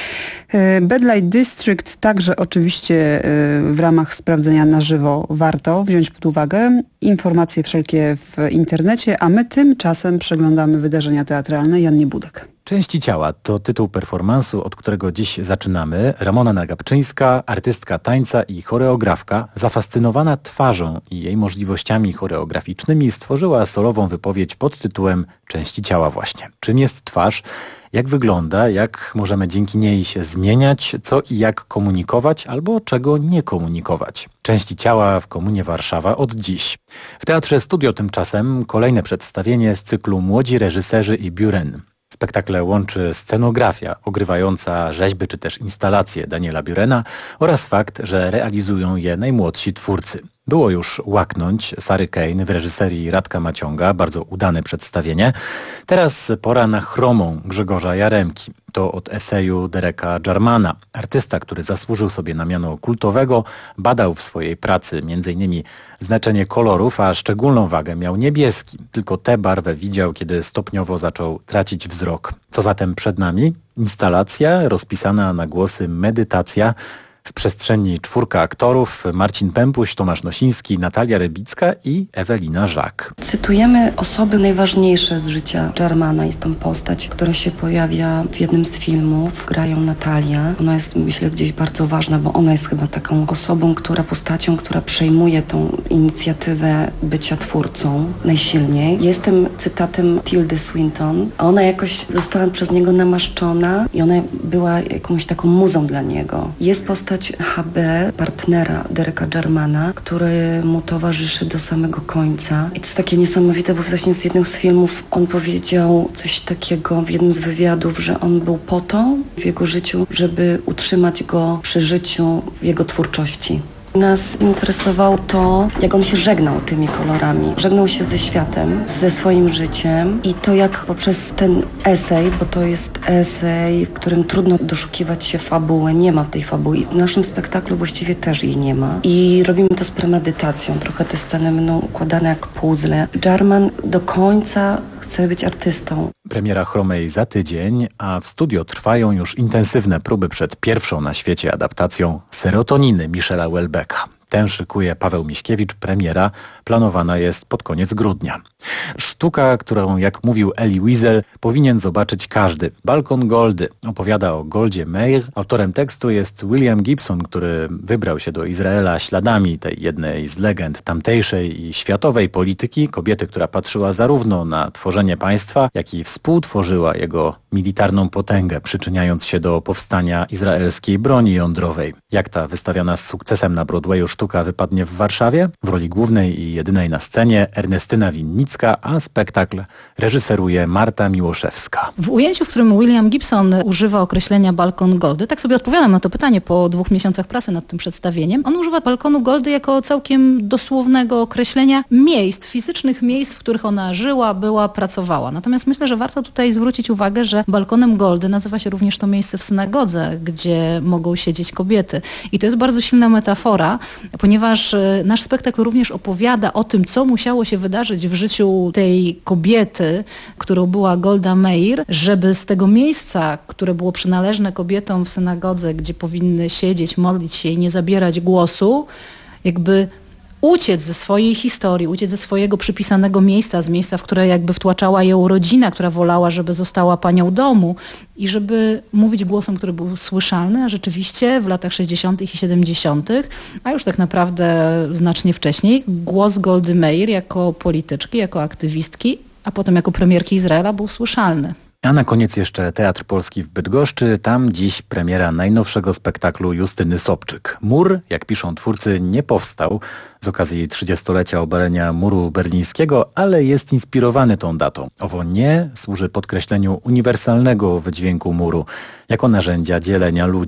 Bad Light District także oczywiście w ramach sprawdzenia na żywo warto wziąć pod uwagę. Informacje wszelkie w internecie, a my tymczasem przeglądamy wydarzenia teatralne. Jan Niebudek. Części ciała to tytuł performansu, od którego dziś zaczynamy. Ramona Nagabczyńska, artystka tańca i choreografka, zafascynowana twarzą i jej możliwościami choreograficznymi, stworzyła solową wypowiedź pod tytułem Części ciała właśnie. Czym jest twarz? Jak wygląda? Jak możemy dzięki niej się zmieniać? Co i jak komunikować? Albo czego nie komunikować? Części ciała w Komunie Warszawa od dziś. W Teatrze Studio tymczasem kolejne przedstawienie z cyklu Młodzi reżyserzy i Buren. Spektakle łączy scenografia ogrywająca rzeźby czy też instalacje Daniela Burena oraz fakt, że realizują je najmłodsi twórcy. Było już Łaknąć Sary Kane w reżyserii Radka Maciąga, bardzo udane przedstawienie. Teraz pora na Chromą Grzegorza Jaremki. To od eseju Dereka Jarmana. Artysta, który zasłużył sobie na miano kultowego, badał w swojej pracy między innymi znaczenie kolorów, a szczególną wagę miał niebieski. Tylko tę barwę widział, kiedy stopniowo zaczął tracić wzrok. Co zatem przed nami? Instalacja rozpisana na głosy medytacja. W przestrzeni czwórka aktorów: Marcin Pępuś, Tomasz Nosiński, Natalia Rybicka i Ewelina Żak. Cytujemy osoby najważniejsze z życia Jarmana. Jest tam postać, która się pojawia w jednym z filmów. Grają Natalia. Ona jest, myślę, gdzieś bardzo ważna, bo ona jest chyba taką osobą, która postacią, która przejmuje tą inicjatywę bycia twórcą najsilniej. Jestem cytatem Tildy Swinton. Ona jakoś została przez niego namaszczona i ona była jakąś taką muzą dla niego. Jest postać H B, partnera Dereka Jarmana, który mu towarzyszy do samego końca. I to jest takie niesamowite, bo właśnie z jednego z filmów on powiedział coś takiego w jednym z wywiadów, że on był po to w jego życiu, żeby utrzymać go przy życiu w jego twórczości. Nas interesowało to, jak on się żegnał tymi kolorami. Żegnał się ze światem, ze swoim życiem i to, jak poprzez ten esej, bo to jest esej, w którym trudno doszukiwać się fabuły, nie ma tej fabuły. W naszym spektaklu właściwie też jej nie ma. I robimy to z premedytacją. Trochę te sceny będą układane jak puzzle. Jarman do końca chce być artystą. Premiera Chromej za tydzień, a w studio trwają już intensywne próby przed pierwszą na świecie adaptacją Serotoniny Michela Houellebecqa. Tę szykuje Paweł Miśkiewicz. Premiera planowana jest pod koniec grudnia. Sztuka, którą, jak mówił Elie Wiesel, powinien zobaczyć każdy. Balkon Goldy opowiada o Goldzie Meir. Autorem tekstu jest William Gibson, który wybrał się do Izraela śladami tej jednej z legend tamtejszej i światowej polityki. Kobiety, która patrzyła zarówno na tworzenie państwa, jak i współtworzyła jego militarną potęgę, przyczyniając się do powstania izraelskiej broni jądrowej. Jak ta wystawiana z sukcesem na Broadwayu sztuka wypadnie w Warszawie? W roli głównej i jedynej na scenie Ernestyna Winnicka, a spektakl reżyseruje Marta Miłoszewska. W ujęciu, w którym William Gibson używa określenia balkon Goldy, tak sobie odpowiadam na to pytanie po dwóch miesiącach pracy nad tym przedstawieniem, on używa balkonu Goldy jako całkiem dosłownego określenia miejsc, fizycznych miejsc, w których ona żyła, była, pracowała. Natomiast myślę, że warto tutaj zwrócić uwagę, że balkonem Goldy nazywa się również to miejsce w synagodze, gdzie mogą siedzieć kobiety. I to jest bardzo silna metafora, ponieważ nasz spektakl również opowiada o tym, co musiało się wydarzyć w życiu tej kobiety, którą była Golda Meir, żeby z tego miejsca, które było przynależne kobietom w synagodze, gdzie powinny siedzieć, modlić się i nie zabierać głosu, jakby uciec ze swojej historii, uciec ze swojego przypisanego miejsca, z miejsca, w które jakby wtłaczała ją rodzina, która wolała, żeby została panią domu i żeby mówić głosem, który był słyszalny, a rzeczywiście w latach sześćdziesiątych i siedemdziesiątych, a już tak naprawdę znacznie wcześniej, głos Goldy Meir jako polityczki, jako aktywistki, a potem jako premierki Izraela był słyszalny. A na koniec jeszcze Teatr Polski w Bydgoszczy. Tam dziś premiera najnowszego spektaklu Justyny Sobczyk. Mur, jak piszą twórcy, nie powstał z okazji trzydziestolecia obalenia muru berlińskiego, ale jest inspirowany tą datą. Owo nie służy podkreśleniu uniwersalnego wydźwięku muru jako narzędzia dzielenia ludzi.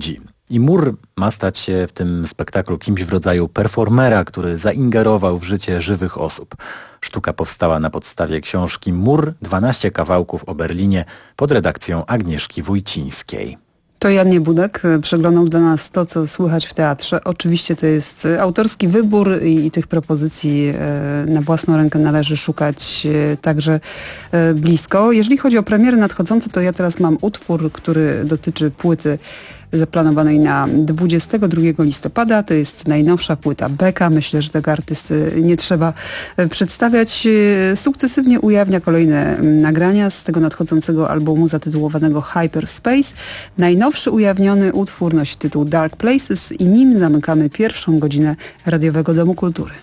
I mur ma stać się w tym spektaklu kimś w rodzaju performera, który zaingerował w życie żywych osób. Sztuka powstała na podstawie książki Mur, dwanaście kawałków o Berlinie pod redakcją Agnieszki Wójcińskiej. To Jan Niebudek przeglądał dla nas to, co słychać w teatrze. Oczywiście to jest autorski wybór i, i tych propozycji e, na własną rękę należy szukać e, także e, blisko. Jeżeli chodzi o premiery nadchodzące, to ja teraz mam utwór, który dotyczy płyty zaplanowanej na dwudziestego drugiego listopada. To jest najnowsza płyta Beka. Myślę, że tego artysty nie trzeba przedstawiać. Sukcesywnie ujawnia kolejne nagrania z tego nadchodzącego albumu zatytułowanego Hyperspace. Najnowszy ujawniony utwór nosi tytuł Dark Places i nim zamykamy pierwszą godzinę Radiowego Domu Kultury.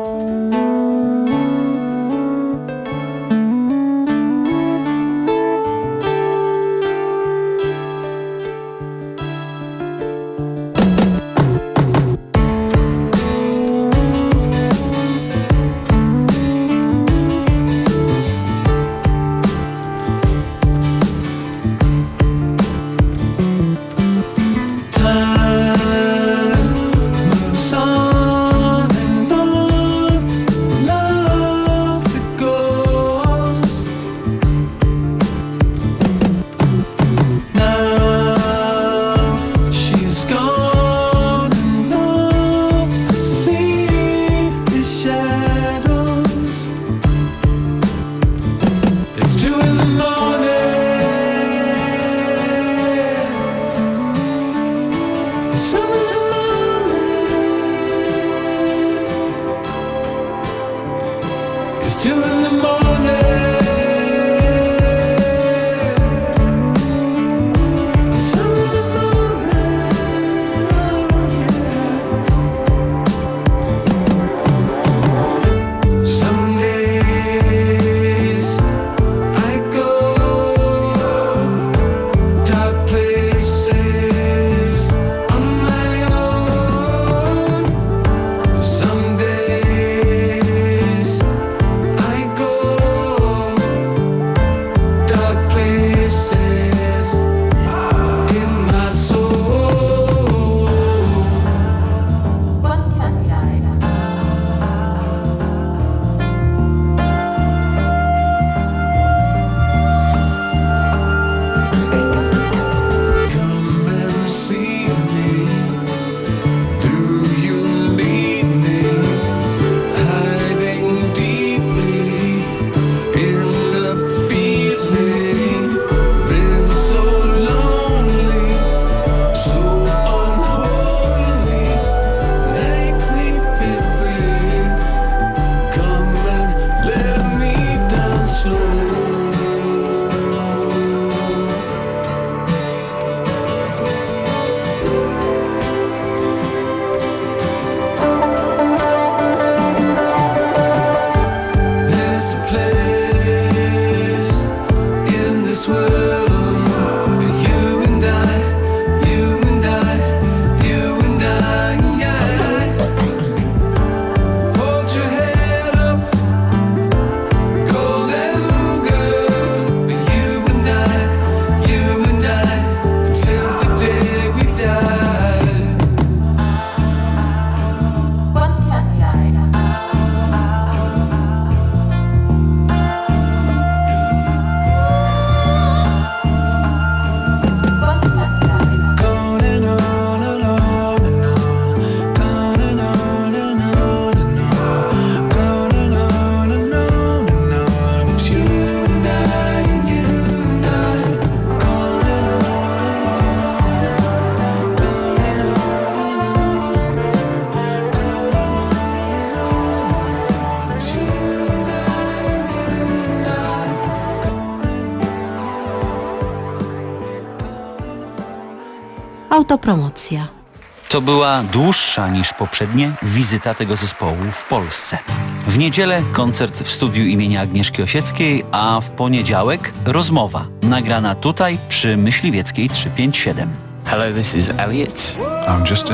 Autopromocja. To była dłuższa niż poprzednie wizyta tego zespołu w Polsce. W niedzielę koncert w studiu imienia Agnieszki Osieckiej, a w poniedziałek rozmowa nagrana tutaj przy Myśliwieckiej trzysta pięćdziesiąt siedem. Hello, this is Elliot. I'm Justin.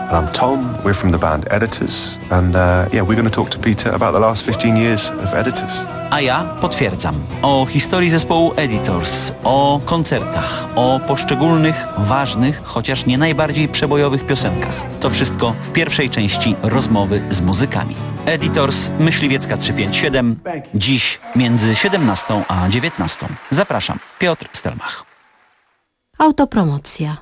I'm Tom, we're from the band Editors, and uh, yeah, we're going to talk to Peter about the last fifteen years of Editors. A ja potwierdzam. O historii zespołu Editors, o koncertach, o poszczególnych, ważnych, chociaż nie najbardziej przebojowych piosenkach. To wszystko w pierwszej części rozmowy z muzykami. Editors, Myśliwiecka trzysta pięćdziesiąt siedem, dziś między siedemnastą a dziewiętnastą. Zapraszam, Piotr Stelmach. Autopromocja.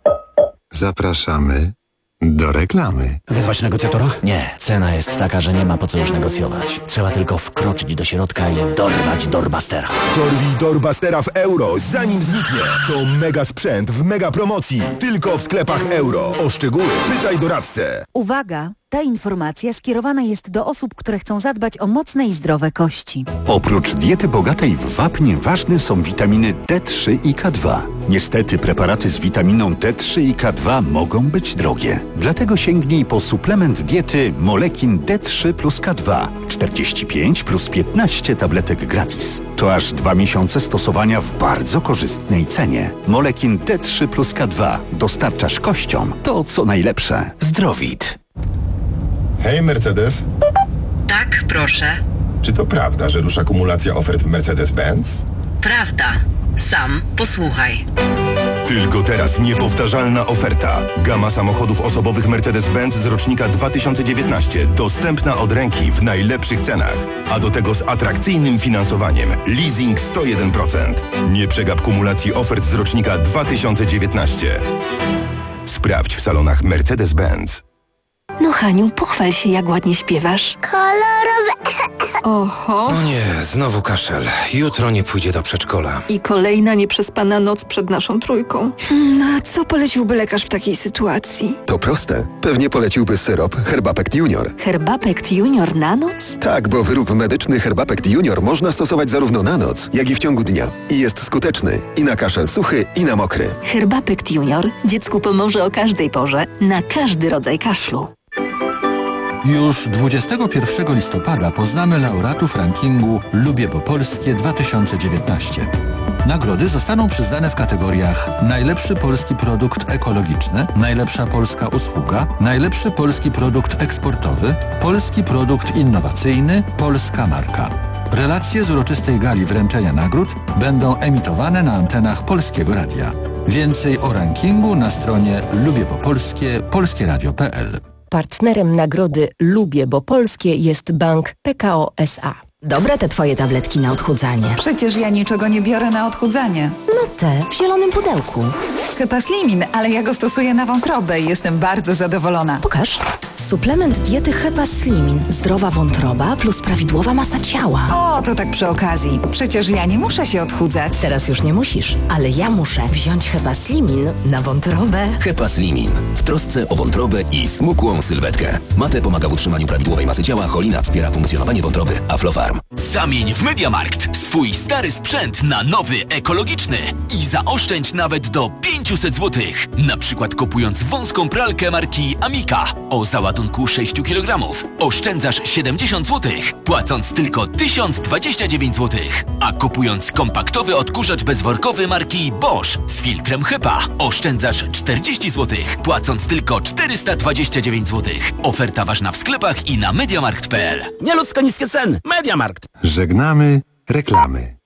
Zapraszamy do reklamy. Wezwać negocjatora? Nie, cena jest taka, że nie ma po co już negocjować. Trzeba tylko wkroczyć do środka i dorwać Doorbustera. Dorwij Doorbustera w euro, zanim zniknie. To mega sprzęt w mega promocji. Tylko w sklepach euro. O szczegóły pytaj doradcę. Uwaga! Ta informacja skierowana jest do osób, które chcą zadbać o mocne i zdrowe kości. Oprócz diety bogatej w wapnie ważne są witaminy D trzy i K dwa. Niestety preparaty z witaminą D trzy i K dwa mogą być drogie. Dlatego sięgnij po suplement diety Molekin D trzy plus K dwa. czterdzieści pięć plus piętnaście tabletek gratis. To aż dwa miesiące stosowania w bardzo korzystnej cenie. Molekin D trzy plus K dwa. Dostarczasz kościom to, co najlepsze. Zdrowit. Hej, Mercedes. Tak, proszę. Czy to prawda, że rusza kumulacja ofert w Mercedes-Benz? Prawda. Sam posłuchaj. Tylko teraz niepowtarzalna oferta. Gama samochodów osobowych Mercedes-Benz z rocznika dwa tysiące dziewiętnaście. Dostępna od ręki w najlepszych cenach. A do tego z atrakcyjnym finansowaniem. Leasing sto jeden procent. Nie przegap kumulacji ofert z rocznika dwa tysiące dziewiętnaście. Sprawdź w salonach Mercedes-Benz. No Haniu, pochwal się, jak ładnie śpiewasz. Kolorowe. Oho. No nie, znowu kaszel. Jutro nie pójdzie do przedszkola. I kolejna nieprzespana noc przed naszą trójką. No a co poleciłby lekarz w takiej sytuacji? To proste. Pewnie poleciłby syrop Herbapekt Junior. Herbapekt Junior na noc? Tak, bo wyrób medyczny Herbapekt Junior można stosować zarówno na noc, jak i w ciągu dnia. I jest skuteczny. I na kaszel suchy, i na mokry. Herbapekt Junior dziecku pomoże o każdej porze, na każdy rodzaj kaszlu. Już dwudziestego pierwszego listopada poznamy laureatów rankingu Lubię po Polskie dwa tysiące dziewiętnaście. Nagrody zostaną przyznane w kategoriach najlepszy polski produkt ekologiczny, najlepsza polska usługa, najlepszy polski produkt eksportowy, polski produkt innowacyjny, polska marka. Relacje z uroczystej gali wręczenia nagród będą emitowane na antenach Polskiego Radia. Więcej o rankingu na stronie lubiepopolskie polskie radio kropka p l. Partnerem nagrody Lubię, bo Polskie jest bank P K O S A. Dobre te twoje tabletki na odchudzanie. Przecież ja niczego nie biorę na odchudzanie. No te, w zielonym pudełku. Chyba Slimin, ale ja go stosuję na wątrobę i jestem bardzo zadowolona. Pokaż. Suplement diety Hepa Slimin. Zdrowa wątroba plus prawidłowa masa ciała. O, to tak przy okazji. Przecież ja nie muszę się odchudzać. Teraz już nie musisz, ale ja muszę wziąć Hepa Slimin na wątrobę. Hepa Slimin. W trosce o wątrobę i smukłą sylwetkę. Mate pomaga w utrzymaniu prawidłowej masy ciała, cholina wspiera funkcjonowanie wątroby, Aflofarm. Zamień w Mediamarkt swój stary sprzęt na nowy, ekologiczny i zaoszczędź nawet do pięćset złotych. Na przykład kupując wąską pralkę marki Amica o załadunku sześć kilogramów oszczędzasz siedemdziesiąt złotych, płacąc tylko tysiąc dwadzieścia dziewięć złotych. A kupując kompaktowy odkurzacz bezworkowy marki Bosch z filtrem HEPA oszczędzasz czterdzieści złotych, płacąc tylko czterysta dwadzieścia dziewięć złotych. Oferta ważna w sklepach i na mediamarkt kropka p l. Nieludzko niskie ceny. Mediamarkt. Żegnamy reklamy.